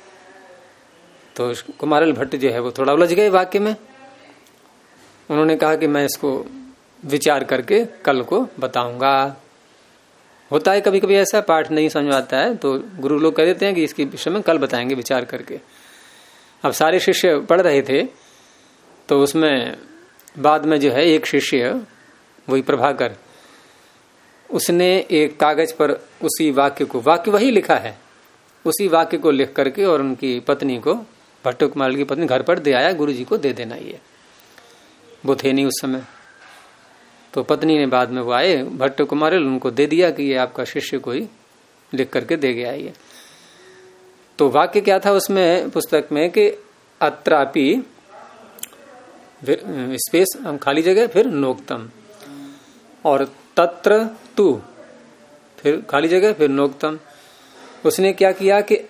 तो कुमारिल भट्ट जो है वो थोड़ा उलझ गए वाक्य में। उन्होंने कहा कि मैं इसको विचार करके कल को बताऊंगा। होता है कभी कभी ऐसा, पाठ नहीं समझ आता है तो गुरु लोग कह देते हैं कि इसके विषय में कल बताएंगे विचार करके। अब सारे शिष्य पढ़ रहे थे, तो उसमें बाद में जो है एक शिष्य, वही प्रभाकर, उसने एक कागज पर उसी वाक्य को, वाक्य वही लिखा है, उसी वाक्य को लिख करके और उनकी पत्नी को, भट्ट कुमारिल की पत्नी, घर पर दे आया, गुरु जी को दे देना। ये वो थे नहीं उस समय, तो पत्नी ने बाद में वो आए भट्ट कुमारिल, उनको दे दिया कि ये आपका शिष्य कोई लिख करके दे गया ये। तो वाक्य क्या था उसमें पुस्तक में कि अत्रापि, स्पेस खाली जगह, फिर नोक्तम, और तत्र तु, फिर खाली जगह, फिर नोक्तम। उसने क्या किया कि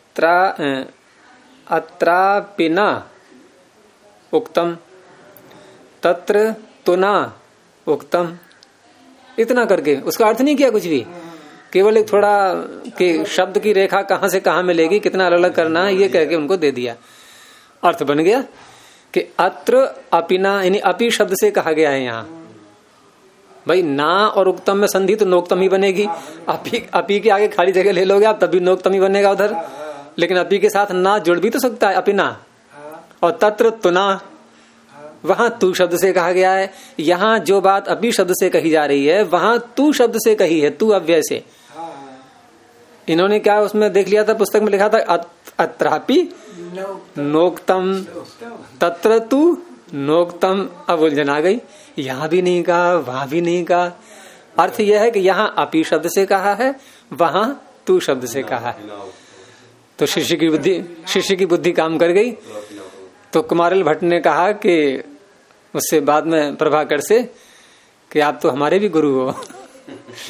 अत्रापिना उक्तम तत्र तुना उक्तम, इतना करके उसका अर्थ नहीं किया कुछ भी, केवल एक थोड़ा कि शब्द की रेखा कहां से कहां मिलेगी, कितना अलग अलग करना है, ये कह के उनको दे दिया। अर्थ बन गया कि अत्र अपिना, यानी अपि शब्द से कहा गया है यहाँ। भाई ना और उक्तम में संधि तो नोक्तम ही बनेगी। अपी के आगे खाली जगह ले लोगे आप तभी नोक्तम ही बनेगा उधर, लेकिन अपी के साथ ना जुड़ भी तो सकता है, अपिना। और तत्र तुना, वहां तू शब्द से कहा गया है। यहाँ जो बात अपी शब्द से कही जा रही है वहां तू शब्द से कही है, तू अव्यय से। इन्होंने क्या उसमें देख लिया था, पुस्तक में लिखा था अत्रापि नोक्तम तत्र तू नोक्तम। अब उलझन आ गई, यहां भी नहीं कहा वहां भी नहीं कहा। अर्थ यह है कि यहाँ अपी शब्द से कहा है, वहां तू शब्द से कहा है। तो शिष्य की बुद्धि काम कर गई। तो कुमारिल भट्ट ने कहा कि उससे बाद में प्रभाकर से कि आप तो हमारे भी गुरु हो।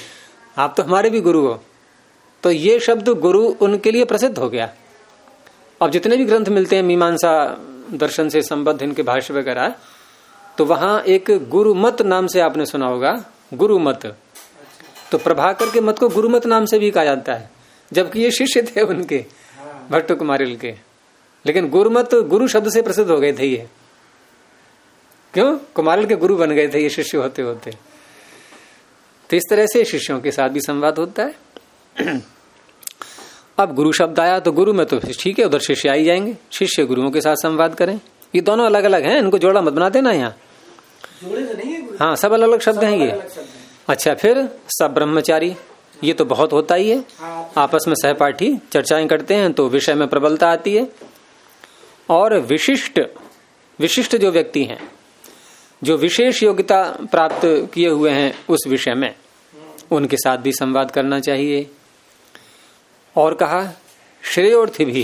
आप तो हमारे भी गुरु हो। तो ये शब्द गुरु उनके लिए प्रसिद्ध हो गया। अब जितने भी ग्रंथ मिलते हैं मीमांसा दर्शन से संबद्ध, इनके भाष्य वगैरह, तो वहां एक गुरुमत नाम से आपने सुना होगा, गुरुमत। तो प्रभाकर के मत को गुरुमत नाम से भी कहा जाता है, जबकि ये शिष्य थे उनके भट्ट कुमारिल के। लेकिन गुरुमत गुरु शब्द से प्रसिद्ध हो गए थे ये, क्यों? कुमारिल के गुरु बन गए थे ये शिष्य होते होते। तो इस तरह से शिष्यों के साथ भी संवाद होता है। अब गुरु शब्द आया तो गुरु में तो ठीक है, उधर शिष्य आ ही जाएंगे, शिष्य गुरुओं के साथ संवाद करें। ये दोनों अलग अलग हैं, इनको जोड़ा मत बना देना यहाँ। जोड़े तो नहीं है, हाँ, सब अलग अलग शब्द हैं ये। अच्छा, फिर सब ब्रह्मचारी, ये तो बहुत होता ही है, आपस में सहपाठी चर्चाएं करते हैं तो विषय में प्रबलता आती है। और विशिष्ट जो व्यक्ति हैं, जो विशेष योग्यता प्राप्त किए हुए हैं उस विषय में, उनके साथ भी संवाद करना चाहिए। और कहा श्रेयोर्थी भी,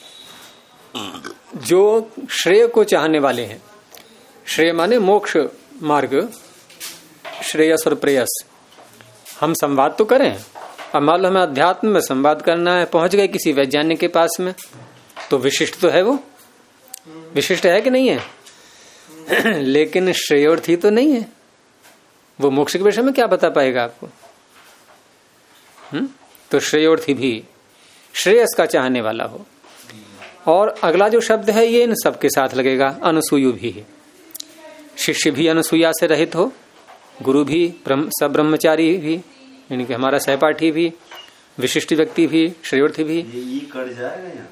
जो श्रेय को चाहने वाले हैं, श्रेय माने मोक्ष मार्ग, श्रेयस और प्रेयस। हम संवाद तो करें, अब मान लो हमें अध्यात्म में संवाद करना है, पहुंच गए किसी वैज्ञानिक के पास में, तो विशिष्ट तो है, वो विशिष्ट है कि नहीं है? लेकिन श्रेयोर्थी तो नहीं है, वो मोक्ष के विषय में क्या बता पाएगा आपको? तो श्रेयोर्थी भी, श्रेयस का चाहने वाला हो। और अगला जो शब्द है ये इन सबके साथ लगेगा, अनुसूयु भी, शिष्य भी अनुसूया से रहित हो, गुरु भी, सब ब्रह्मचारी भी, यानी कि हमारा सहपाठी भी, विशिष्ट व्यक्ति भी, श्रेयोर्थी भी। ये कट जाएगा यहाँ,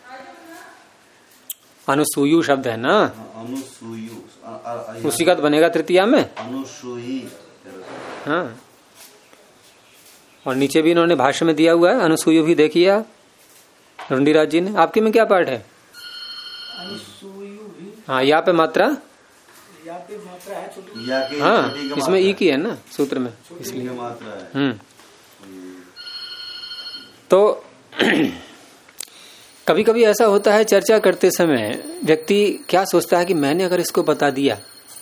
अनुसूयु शब्द है ना, अनुसूयु, उसी का तो बनेगा तृतीया में अनुसूयी। हाँ, और नीचे भी इन्होंने भाष्य में दिया हुआ है अनुसूयु भी, देखिए आप रुंडीराज जी ने। आपके में क्या पाठ है? अनुसूयु भी। हाँ, यहाँ पे मात्रा, यहाँ पे मात्रा है छोटी। हाँ, इसमें ई की है ना सूत्र में, इसलिए मात्रा है। तो कभी कभी ऐसा होता है चर्चा करते समय व्यक्ति क्या सोचता है कि मैंने अगर इसको बता दिया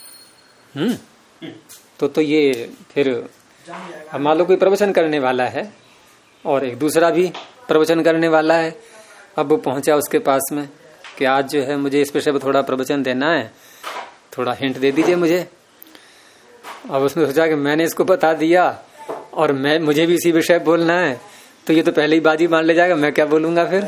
तो ये फिर, अब मान लो कोई प्रवचन करने वाला है और एक दूसरा भी प्रवचन करने वाला है, अब वो पहुंचा उसके पास में कि आज जो है मुझे इस विषय पर थोड़ा प्रवचन देना है, थोड़ा हिंट दे दीजिए मुझे। अब उसने सोचा कि मैंने इसको बता दिया और मुझे भी इसी विषय बोलना है, तो ये तो पहले ही बाजी मान ले जाएगा, मैं क्या बोलूंगा फिर।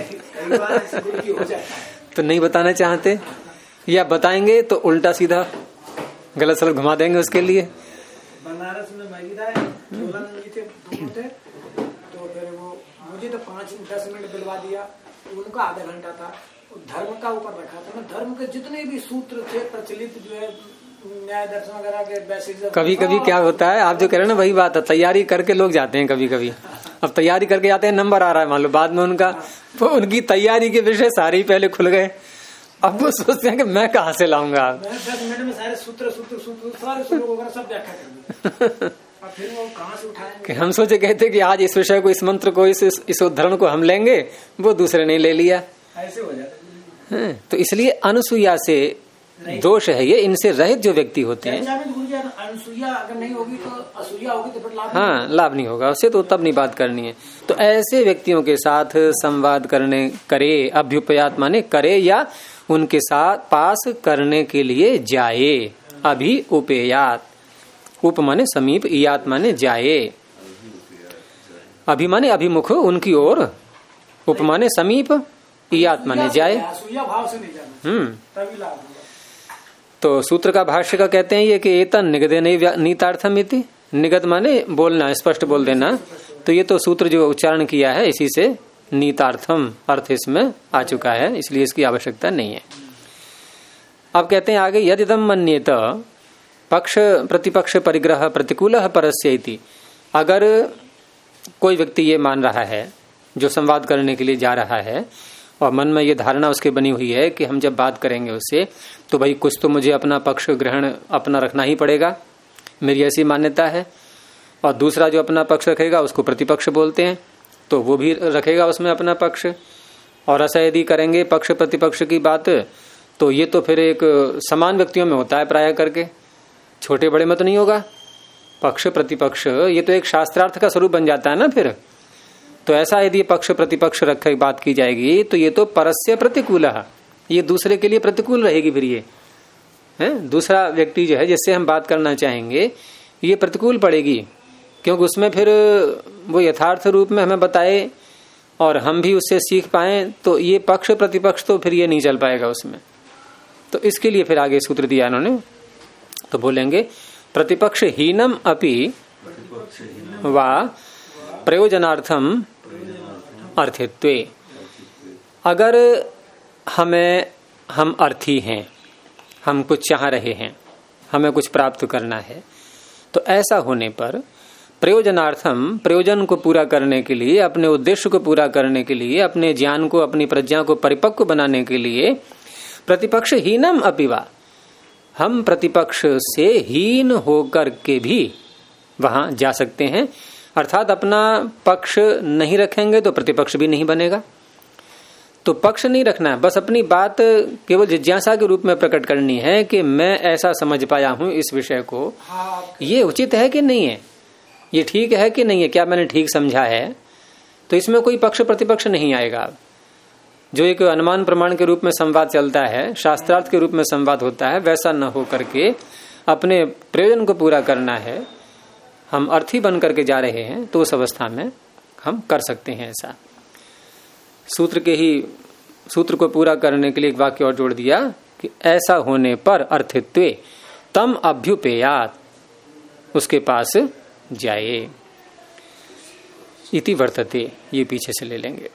तो नहीं बताना चाहते, या बताएंगे तो उल्टा सीधा गलत सलत घुमा देंगे उसके लिए। बनारस में महिला थे, दो थे, तो फिर वो मुझे तो 5-10 मिनट दिलवा दिया, उनका आधा घंटा था, धर्म का ऊपर रखा था। मैं धर्म के जितने भी सूत्र थे प्रचलित, जो है न्याय दर्शन वगैरह के बेसिस, कभी कभी क्या होता है, आप जो कह रहे हैं ना वही बात है, तैयारी करके लोग जाते हैं कभी कभी। अब तैयारी करके जाते हैं, नंबर आ रहा है मान लो, बाद में तो उनकी तैयारी के विषय सारे ही पहले खुल गए। अब वो सोचते हैं कि मैं कहाँ से लाऊंगा। 10 मिनट में सारे सूत्र सारे सब व्याख्या कर दी। फिर वो कहाँ से उठाएंगे? कि हम सोचे कहते कि आज इस विषय को, इस मंत्र को, इस उद्धरण को हम लेंगे, वो दूसरे ने ले लिया, ऐसे हो जाता है। तो इसलिए अनुसूया से दोष है ये, इनसे रहित जो व्यक्ति होते हैं। अनुसूया अगर नहीं होगी तो असूया होगी, तो फिर लाभ, हाँ, लाभ नहीं होगा उससे, तो तब नहीं बात करनी है। तो ऐसे व्यक्तियों के साथ संवाद करे, अभ्युपयात माने करे, या उनके साथ पास करने के लिए जाए। अभि उपेयात, उप माने समीप, इयात माने जाए। अभि माने अभिमुख, उनकी ओर, उप माने समीप, इयात माने जाए। असूया भाव से नहीं जाना, तभी लाभ होगा। तो सूत्र का भाष्य का कहते हैं ये कि एतन निगदे नीतार्थम इति, निगद माने बोलना, स्पष्ट बोल देना। तो ये तो सूत्र जो उच्चारण किया है इसी से नीतार्थम अर्थ इसमें आ चुका है, इसलिए इसकी आवश्यकता नहीं है। अब कहते हैं आगे, यदिदम मन्येत पक्ष प्रतिपक्ष परिग्रह प्रतिकूल परस्य इति। अगर कोई व्यक्ति ये मान रहा है, जो संवाद करने के लिए जा रहा है, और मन में ये धारणा उसके बनी हुई है कि हम जब बात करेंगे उससे तो भाई कुछ तो मुझे अपना पक्ष ग्रहण अपना रखना ही पड़ेगा, मेरी ऐसी मान्यता है। और दूसरा जो अपना पक्ष रखेगा उसको प्रतिपक्ष बोलते हैं, तो वो भी रखेगा उसमें अपना पक्ष। और ऐसा यदि करेंगे पक्ष प्रतिपक्ष की बात, तो ये तो फिर एक समान व्यक्तियों में होता है प्राय करके, छोटे बड़े में तो नहीं होगा। पक्ष प्रतिपक्ष ये तो एक शास्त्रार्थ का स्वरूप बन जाता है ना फिर। तो ऐसा यदि पक्ष प्रतिपक्ष रख बात की जाएगी तो ये तो परस्य प्रतिकूल, ये दूसरे के लिए प्रतिकूल रहेगी। फिर ये है दूसरा व्यक्ति जो है जिससे हम बात करना चाहेंगे ये प्रतिकूल पड़ेगी, क्योंकि उसमें फिर वो यथार्थ रूप में हमें बताए और हम भी उससे सीख पाए, तो ये पक्ष प्रतिपक्ष तो फिर ये नहीं चल पाएगा उसमें। तो इसके लिए फिर आगे सूत्र दिया इन्होंने, तो बोलेंगे प्रतिपक्ष हीनम अपि वा प्रयोजनार्थम अर्थित्वे। अगर हम अर्थी हैं, हम कुछ चाह रहे हैं, हमें कुछ प्राप्त करना है, तो ऐसा होने पर प्रयोजनार्थम, प्रयोजन को पूरा करने के लिए, अपने उद्देश्य को पूरा करने के लिए, अपने ज्ञान को, अपनी प्रज्ञा को परिपक्व बनाने के लिए प्रतिपक्ष हीनम अपिवा, हम प्रतिपक्ष से हीन होकर के भी वहां जा सकते हैं। अर्थात अपना पक्ष नहीं रखेंगे तो प्रतिपक्ष भी नहीं बनेगा। तो पक्ष नहीं रखना है, बस अपनी बात केवल जिज्ञासा के रूप में प्रकट करनी है कि मैं ऐसा समझ पाया हूं इस विषय को, ये उचित है कि नहीं है, ये ठीक है कि नहीं है, क्या मैंने ठीक समझा है। तो इसमें कोई पक्ष प्रतिपक्ष नहीं आएगा। जो एक अनुमान प्रमाण के रूप में संवाद चलता है, शास्त्रार्थ के रूप में संवाद होता है, वैसा न हो करके अपने प्रयोजन को पूरा करना है। हम अर्थी बन करके जा रहे हैं तो उस अवस्था में हम कर सकते हैं ऐसा। सूत्र को पूरा करने के लिए एक वाक्य और जोड़ दिया कि ऐसा होने पर अर्थित्वे तम अभ्युपेयात, उसके पास जाए। इति वर्तते, ये पीछे से ले लेंगे।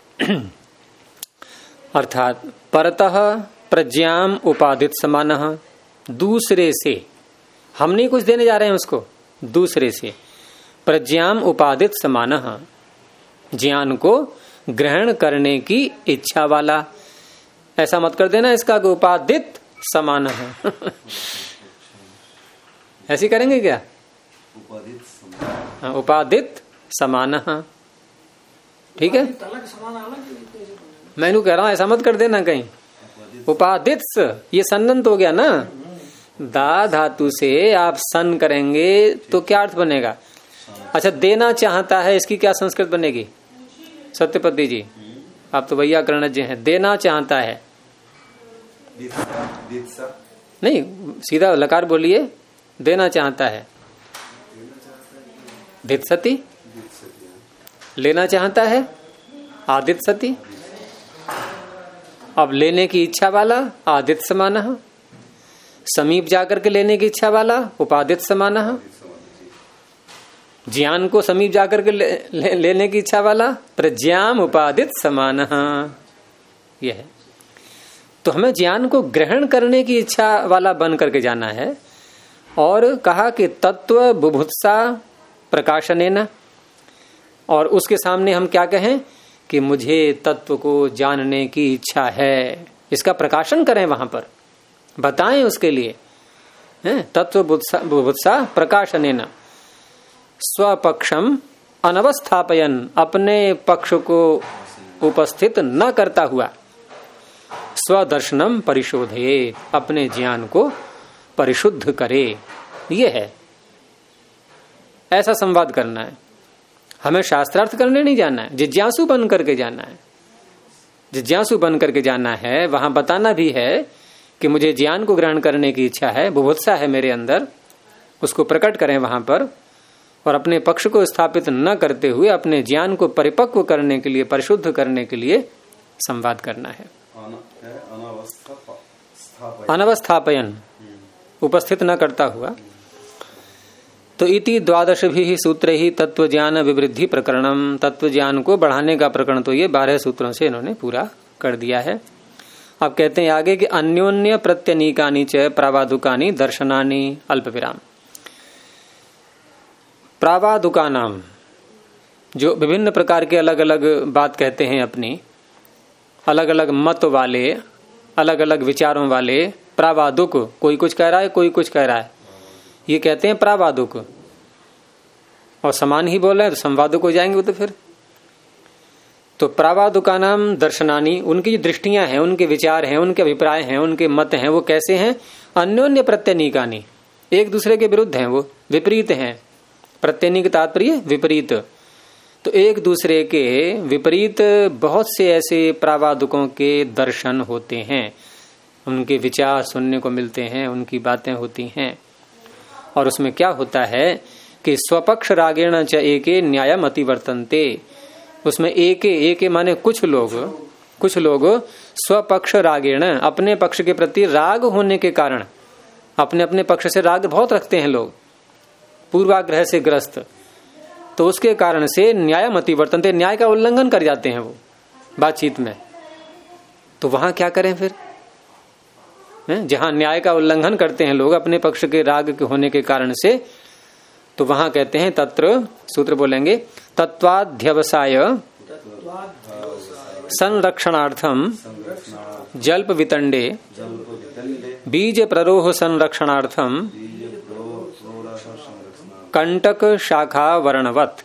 अर्थात परतः प्रज्ञाम उपादित समानः, दूसरे से, हम नहीं कुछ देने जा रहे हैं उसको, दूसरे से प्रज्ञाम उपादित समानः, ज्ञान को ग्रहण करने की इच्छा वाला। ऐसा मत कर देना इसका कि उपादित समान है। ऐसी करेंगे क्या? उपादित समान, ठीक है। मैं कह रहा हूं ऐसा मत कर देना कहीं। उपादित, ये सन्नंत हो गया ना, दा धातु से आप सन करेंगे तो क्या अर्थ बनेगा? अच्छा, देना चाहता है, इसकी क्या संस्कृत बनेगी? सत्यपति जी, आप तो भैया कर्णज्ञ हैं। देना चाहता है, नहीं सीधा लकार बोलिए, देना चाहता है। दित सती, लेना चाहता है आदित सती। अब लेने की इच्छा वाला आदित समान, समीप जाकर के लेने की इच्छा वाला उपादित समान, ज्ञान को समीप जाकर के लेने की इच्छा वाला प्रज्ञाम उपादित समान। यह है। तो हमें ज्ञान को ग्रहण करने की इच्छा वाला बन करके जाना है। और कहा कि तत्व बुभुत्सा प्रकाशनेन, और उसके सामने हम क्या कहें कि मुझे तत्व को जानने की इच्छा है, इसका प्रकाशन करें, वहां पर बताएं उसके लिए। तत्व बुभुत्सा प्रकाशनेन स्वपक्षम अनवस्थापयन, अपने पक्ष को उपस्थित न करता हुआ, स्वदर्शनम परिशोधये, अपने ज्ञान को परिशुद्ध करे। ये है, ऐसा संवाद करना है। हमें शास्त्रार्थ करने नहीं जाना है, जिज्ञासु बन करके जाना है। जिज्ञासु बन करके जाना है, वहां बताना भी है कि मुझे ज्ञान को ग्रहण करने की इच्छा है, बुभुत्सा है मेरे अंदर, उसको प्रकट करें वहां पर। और अपने पक्ष को स्थापित न करते हुए अपने ज्ञान को परिपक्व करने के लिए, परिशुद्ध करने के लिए संवाद करना है। अनवस्थापयन, उपस्थित न करता हुआ। तो इति 12 भी सूत्र ही तत्व ज्ञान विवृद्धि प्रकरणम, तत्व ज्ञान को बढ़ाने का प्रकरण तो ये 12 सूत्रों से इन्होंने पूरा कर दिया है। अब कहते हैं आगे कि अन्योन्य प्रत्यनीकानि च प्रावादुकानि दर्शनानि अल्प विराम। प्रावादुका नाम, जो विभिन्न प्रकार के अलग अलग बात कहते हैं, अपनी अलग अलग मत वाले, अलग अलग विचारों वाले प्रावादुक, कोई कुछ कह रहा है, कोई कुछ कह रहा है, ये कहते हैं प्रावादुक। और समान ही बोल रहे हैं तो संवादुक हो जाएंगे वो तो फिर। तो प्रावादुका नाम दर्शनानी, उनकी जो दृष्टियां हैं, उनके विचार हैं, उनके अभिप्राय हैं, उनके मत हैं, वो कैसे हैं? अन्योन्य प्रत्यनीकानी, एक दूसरे के विरुद्ध हैं, वो विपरीत हैं, प्रत्यनीक तात्पर्य विपरीत। तो एक दूसरे के विपरीत बहुत से ऐसे प्रावादुकों के दर्शन होते हैं, उनके विचार सुनने को मिलते हैं, उनकी बातें होती हैं। और उसमें क्या होता है कि स्वपक्ष रागेण च एके न्यायम अतिवर्तन्ते, उसमें एके माने कुछ लोग स्वपक्ष रागेण, अपने पक्ष के प्रति राग होने के कारण, अपने अपने पक्ष से राग बहुत रखते हैं लोग, पूर्वाग्रह से ग्रस्त, तो उसके कारण से न्यायम अतिवर्तन्ते, न्याय का उल्लंघन कर जाते हैं वो बातचीत में। तो वहां क्या करें फिर? जहां न्याय का उल्लंघन करते हैं लोग अपने पक्ष के राग के होने के कारण से, तो वहां कहते हैं तत्र, सूत्र बोलेंगे, तत्वाध्यवसाय संरक्षणार्थम जल्प वितंडे बीज प्ररोह संरक्षणार्थम कंटक शाखा वर्णवत।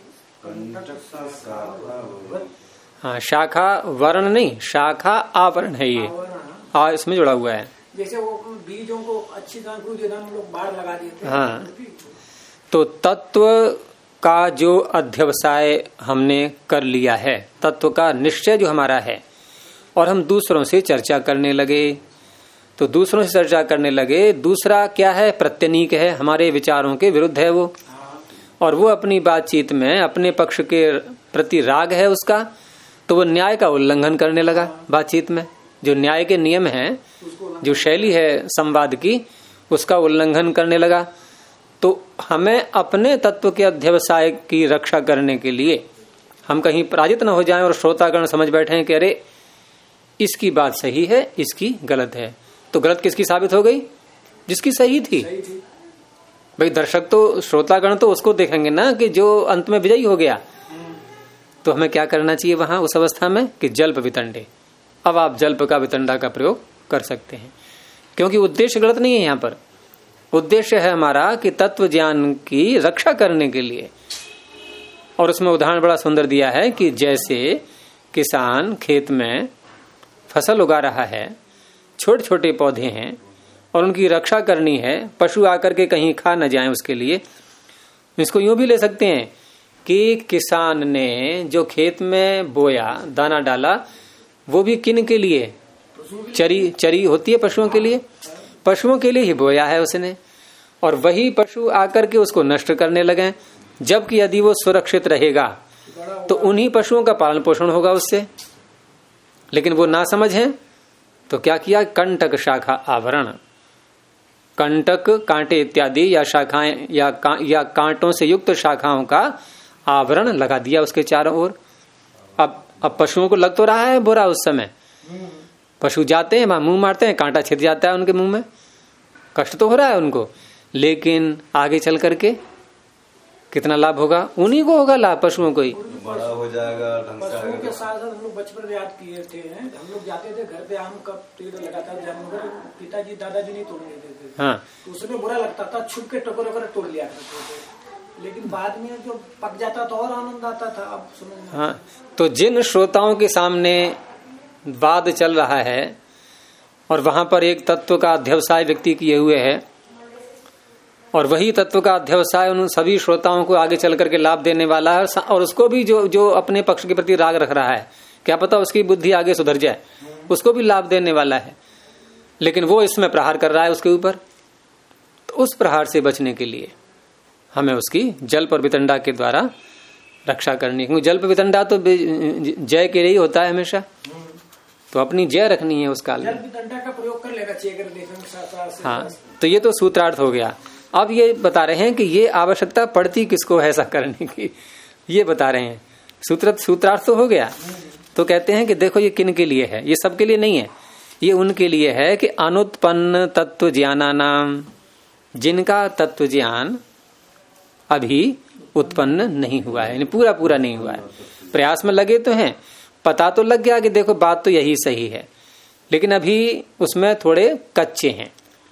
हाँ, शाखा वर्ण नहीं, शाखा आवरण है ये, इसमें जुड़ा हुआ है। जैसे वो बीजों को अच्छी तरह लोग बाढ़ लगा देते हैं। हाँ, तो तत्व का जो अध्यवसाय हमने कर लिया है, तत्व का निश्चय जो हमारा है, और हम दूसरों से चर्चा करने लगे, तो दूसरों से चर्चा करने लगे, दूसरा क्या है? प्रत्यनीक है, हमारे विचारों के विरुद्ध है वो, और वो अपनी बातचीत में अपने पक्ष के प्रति राग है उसका, तो वो न्याय का उल्लंघन करने लगा बातचीत में। जो न्याय के नियम हैं, जो शैली है संवाद की, उसका उल्लंघन करने लगा। तो हमें अपने तत्व के अध्यवसाय की रक्षा करने के लिए, हम कहीं पराजित न हो जाएं और श्रोतागण समझ बैठे हैं कि अरे इसकी बात सही है, इसकी गलत है। तो गलत किसकी साबित हो गई? जिसकी सही थी। भाई दर्शक तो, श्रोतागण तो उसको देखेंगे ना कि जो अंत में विजयी हो गया। तो हमें क्या करना चाहिए वहां उस अवस्था में कि जल्प वितंडे। अब आप जल्प का वितंडा का प्रयोग कर सकते हैं, क्योंकि उद्देश्य गलत नहीं है। यहाँ पर उद्देश्य है हमारा कि तत्व ज्ञान की रक्षा करने के लिए। और उसमें उदाहरण बड़ा सुंदर दिया है कि जैसे किसान खेत में फसल उगा रहा है, छोटे छोटे पौधे हैं और उनकी रक्षा करनी है, पशु आकर के कहीं खा न जाए उसके लिए। इसको यूं भी ले सकते हैं कि किसान ने जो खेत में बोया, दाना डाला, वो भी किन के लिए? चरी होती है पशुओं के लिए, पशुओं के लिए ही बोया है उसने, और वही पशु आकर के उसको नष्ट करने लगे। जबकि यदि वो सुरक्षित रहेगा तो उन्हीं पशुओं का पालन पोषण होगा उससे। लेकिन वो ना समझ है तो क्या किया? कंटक शाखा आवरण, कंटक कांटे इत्यादि या शाखाएं या कांटों से युक्त शाखाओं का आवरण लगा दिया उसके चारों ओर। अब पशुओं को लग तो रहा है बुरा उस समय, पशु जाते हैं, मुंह मारते हैं, कांटा छिद जाता है उनके मुंह में, कष्ट तो हो रहा है उनको, लेकिन आगे चल करके कितना लाभ होगा? उन्हीं को होगा लाभ, पशुओं को ही। बड़ा हो जाएगा, पशुओं के साथ हम लोग बचपन में याद किए थे, हम लोग जाते थे घर पे, आम का पेड़ लगाता था, पिताजी दादाजी नहीं तोड़ने देते थे। हाँ, तो उसमें बुरा लगता था, छुप के टकोर वगैरह तोड़ लिया करते थे, लेकिन बाद में जो पक जाता तो और आनंद आता था। अब समझ। हाँ, तो जिन श्रोताओं के सामने वाद चल रहा है और वहां पर एक तत्व का अध्यवसाय व्यक्ति किए हुए है, और वही तत्व का अध्यवसाय उन सभी श्रोताओं को आगे चल करके लाभ देने वाला है, और उसको भी जो अपने पक्ष के प्रति राग रख रहा है, क्या पता उसकी बुद्धि आगे सुधर जाए, उसको भी लाभ देने वाला है, लेकिन वो इसमें प्रहार कर रहा है उसके ऊपर। तो उस प्रहार से बचने के लिए हमें उसकी जल्प और वितंडा के द्वारा रक्षा करनी है, क्योंकि जल्प वितंडा तो जय के लिए होता है हमेशा, तो अपनी जय रखनी है उस काल में। वितंडा का प्रयोग कर लेना चाहिए अगर देखें। हाँ, तो ये तो सूत्रार्थ हो गया। अब ये बता रहे हैं कि ये आवश्यकता पड़ती किसको है ऐसा करने की, ये बता रहे हैं। सूत्रार्थ तो हो गया। तो कहते हैं कि देखो ये किन के लिए है, ये सबके लिए नहीं है, ये उनके लिए है कि अनुत्पन्न तत्व ज्ञानानाम, जिनका तत्व ज्ञान अभी उत्पन्न नहीं हुआ है, पूरा नहीं हुआ है, प्रयास में लगे तो हैं, पता तो लग गया कि देखो बात तो यही सही है, लेकिन अभी उसमें थोड़े कच्चे हैं।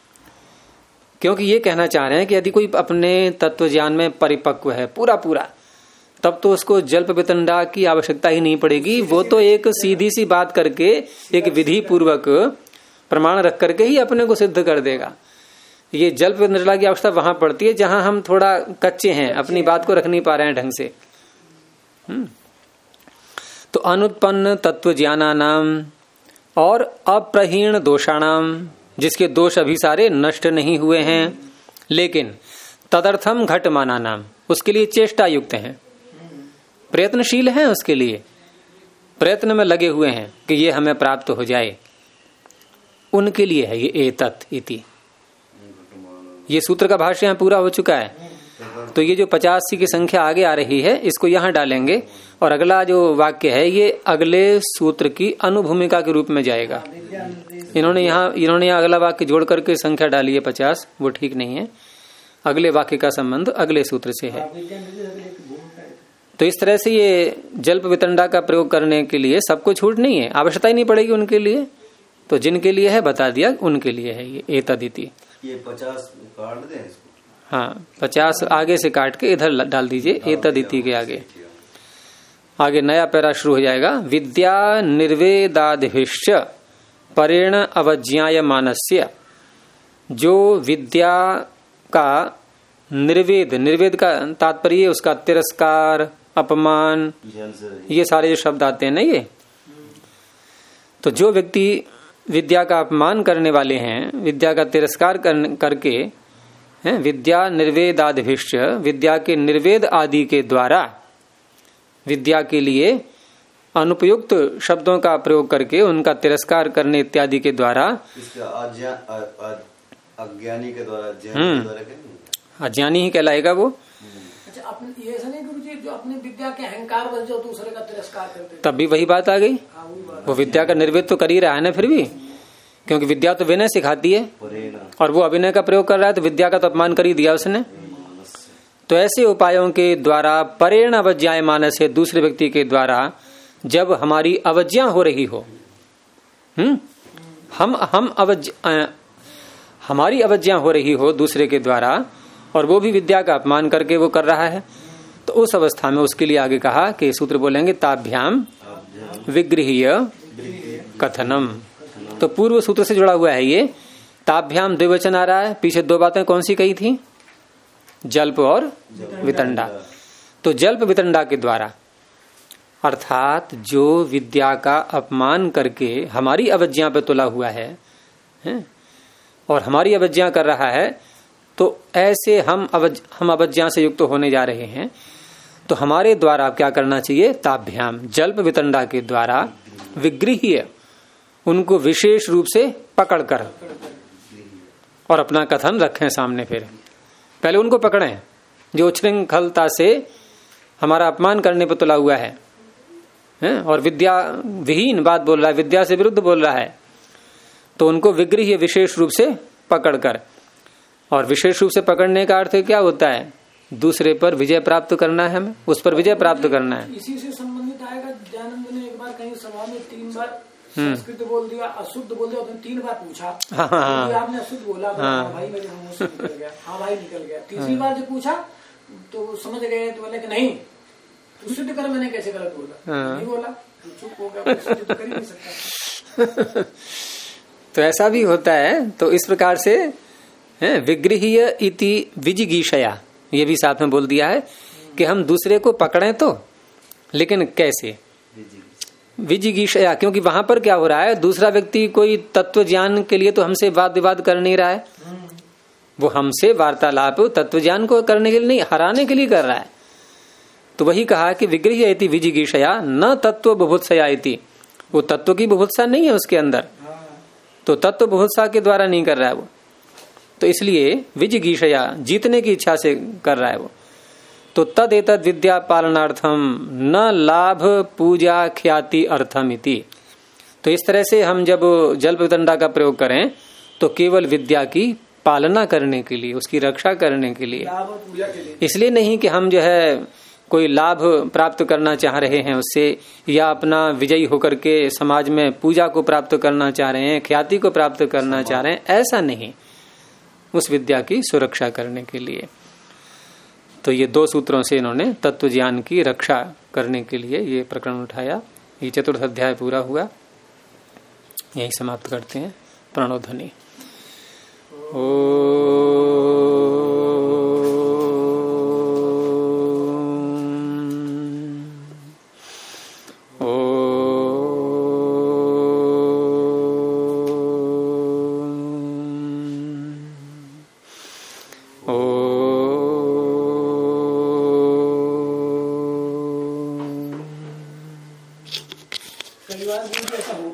क्योंकि ये कहना चाह रहे हैं कि यदि कोई अपने तत्व ज्ञान में परिपक्व है पूरा, तब तो उसको जल्प वितंडा की आवश्यकता ही नहीं पड़ेगी। वो तो एक सीधी सी बात करके, एक विधि पूर्वक प्रमाण रख करके ही अपने को सिद्ध कर देगा। ये जल्प निरला की आवश्यकता वहां पड़ती है जहां हम थोड़ा कच्चे हैं, अपनी बात को रख नहीं पा रहे हैं ढंग से। तो अनुत्पन्न तत्व ज्ञानानाम और अप्रहीण दोषाणाम, जिसके दोष अभी सारे नष्ट नहीं हुए हैं, लेकिन तदर्थम घट माना नाम, उसके लिए चेष्टा युक्त हैं, प्रयत्नशील हैं, उसके लिए प्रयत्न में लगे हुए हैं कि ये हमें प्राप्त हो जाए, उनके लिए है ये एतत् इति। ये सूत्र का भाष्य यहाँ पूरा हो चुका है। तो ये जो 85 की संख्या आगे आ रही है इसको यहाँ डालेंगे, और अगला जो वाक्य है ये अगले सूत्र की अनुभूमिका के रूप में जाएगा। इन्होंने यहाँ अगला वाक्य जोड़ करके संख्या डाली है 50, वो ठीक नहीं है। अगले वाक्य का संबंध अगले सूत्र से है। तो इस तरह से ये जल्प वितंडा का प्रयोग करने के लिए सबको छूट नहीं है, आवश्यकता ही नहीं पड़ेगी उनके लिए। तो जिनके लिए है बता दिया, उनके लिए है ये एतदिति। ये 50 काट दें इसको। हाँ, 50 आगे से काट के इधर डाल दीजिए, एतदिति के आगे। आगे नया पैरा शुरू हो जाएगा। विद्या निर्वेदादिभिश्च परेण अवज्ञाय मानस्य, जो विद्या का निर्वेद का तात्पर्य उसका तिरस्कार, अपमान, ये सारे जो शब्द आते हैं ना, ये तो जो व्यक्ति विद्या का अपमान करने वाले हैं, विद्या का तिरस्कार करके हैं, विद्या निर्वेदादिभिश्च, विद्या के निर्वेद आदि के द्वारा विद्या के लिए अनुपयुक्त शब्दों का प्रयोग करके उनका तिरस्कार करने इत्यादि के द्वारा, अज्ञानी के द्वारा, अज्ञानी ही कहलाएगा वो। अच्छा, अपने ये ऐसा नहीं गुरुजी, जो अपनी विद्या के अहंकार बस जो दूसरे का तिरस्कार करते, तब भी वही बात आ गई। वो विद्या का निर्वेद तो कर ही रहा है ना फिर भी, क्योंकि विद्या तो विनय सिखाती है, और वो अभिनय का प्रयोग कर रहा है, तो विद्या का तो अपमान कर ही दिया उसने। तो ऐसे उपायों के द्वारा परेण अवज्ञाय मानस है, दूसरे व्यक्ति के द्वारा जब हमारी अवज्ञा हो रही हो, हमारी अवज्ञा हो रही हो दूसरे के द्वारा, और वो भी विद्या का अपमान करके वो कर रहा है, तो उस अवस्था में उसके लिए आगे कहा कि सूत्र बोलेंगे ताभ्याम विगृह्य कथनम। तो पूर्व सूत्र से जुड़ा हुआ है ये। ताभ्याम द्विवचन आ रहा है, पीछे दो बातें कौन सी कही थी, जल्प और वितंडा। तो जल्प वितंडा के द्वारा, अर्थात जो विद्या का अपमान करके हमारी अवज्ञा पे तुला हुआ है और हमारी अवज्ञा कर रहा है, तो ऐसे हम अवज्ञा से युक्त होने जा रहे हैं। तो हमारे द्वारा क्या करना चाहिए, ताभ्याम जल्प वितंडा के द्वारा विगृह्य, उनको विशेष रूप से पकड़कर और अपना कथन रखें सामने। फिर पहले उनको पकड़ें जो उच्छृंखलता से हमारा अपमान करने पर तुला हुआ है और विद्या विहीन बात बोल रहा है, विद्या से विरुद्ध बोल रहा है, तो उनको विगृह्य विशेष रूप से पकड़कर। और विशेष रूप से पकड़ने का अर्थ क्या होता है, दूसरे पर विजय प्राप्त करना है, हमें उस पर विजय प्राप्त करना है। इसी से संबंधित आएगा। दयानंद ने एक बार कहीं सभा में 3 बार संस्कृत बोल दिया, अशुद्ध बोल दिया, 3 बार पूछा। हाँ। आपने अशुद्ध बोला, हाँ। भाई मेरे मुंह से निकल गया। हाँ भाई निकल गया। तीसरी बार जब पूछा तो समझ गए, तो बोले कि नहीं तू सिद्ध कर, मैंने कैसे गलत बोला। नहीं बोला, तू चुप हो गया, सिद्ध कर ही नहीं सकता। तो ऐसा भी होता है। तो इस प्रकार से विगृह्य इति विजिगीषया, ये भी साथ में बोल दिया है कि हम दूसरे को पकड़ें तो, लेकिन कैसे, विजिगीषया, क्योंकि वहां पर क्या हो रहा है, दूसरा व्यक्ति कोई तत्व ज्ञान के लिए तो हमसे वाद विवाद कर नहीं रहा है, वो हमसे वार्तालाप तत्व ज्ञान को करने के लिए नहीं, हराने के लिए कर रहा है। तो वही कहा कि विगृह्य इति विजिगीषया न तत्व बुभुत्सया इति, वो तत्व की बुभुत्सा नहीं है उसके अंदर, तो तत्व बुभुत्सा के द्वारा नहीं कर रहा है वो, तो इसलिए विजिगीषया जीतने की इच्छा से कर रहा है वो। तो तद एतद विद्या पालनार्थम न लाभ पूजा ख्याति अर्थम इति। तो इस तरह से हम जब जल्प वितंडा का प्रयोग करें तो केवल विद्या की पालना करने के लिए, उसकी रक्षा करने के लिए, इसलिए नहीं कि हम जो है कोई लाभ प्राप्त करना चाह रहे हैं उससे, या अपना विजयी होकर के समाज में पूजा को प्राप्त करना चाह रहे हैं, ख्याति को प्राप्त करना चाह रहे हैं, ऐसा नहीं, उस विद्या की सुरक्षा करने के लिए। तो ये 2 सूत्रों से इन्होंने तत्व ज्ञान की रक्षा करने के लिए ये प्रकरण उठाया। ये 4th अध्याय पूरा हुआ, यही समाप्त करते हैं। प्रणोध्वनि। ओ कई बार ऐसा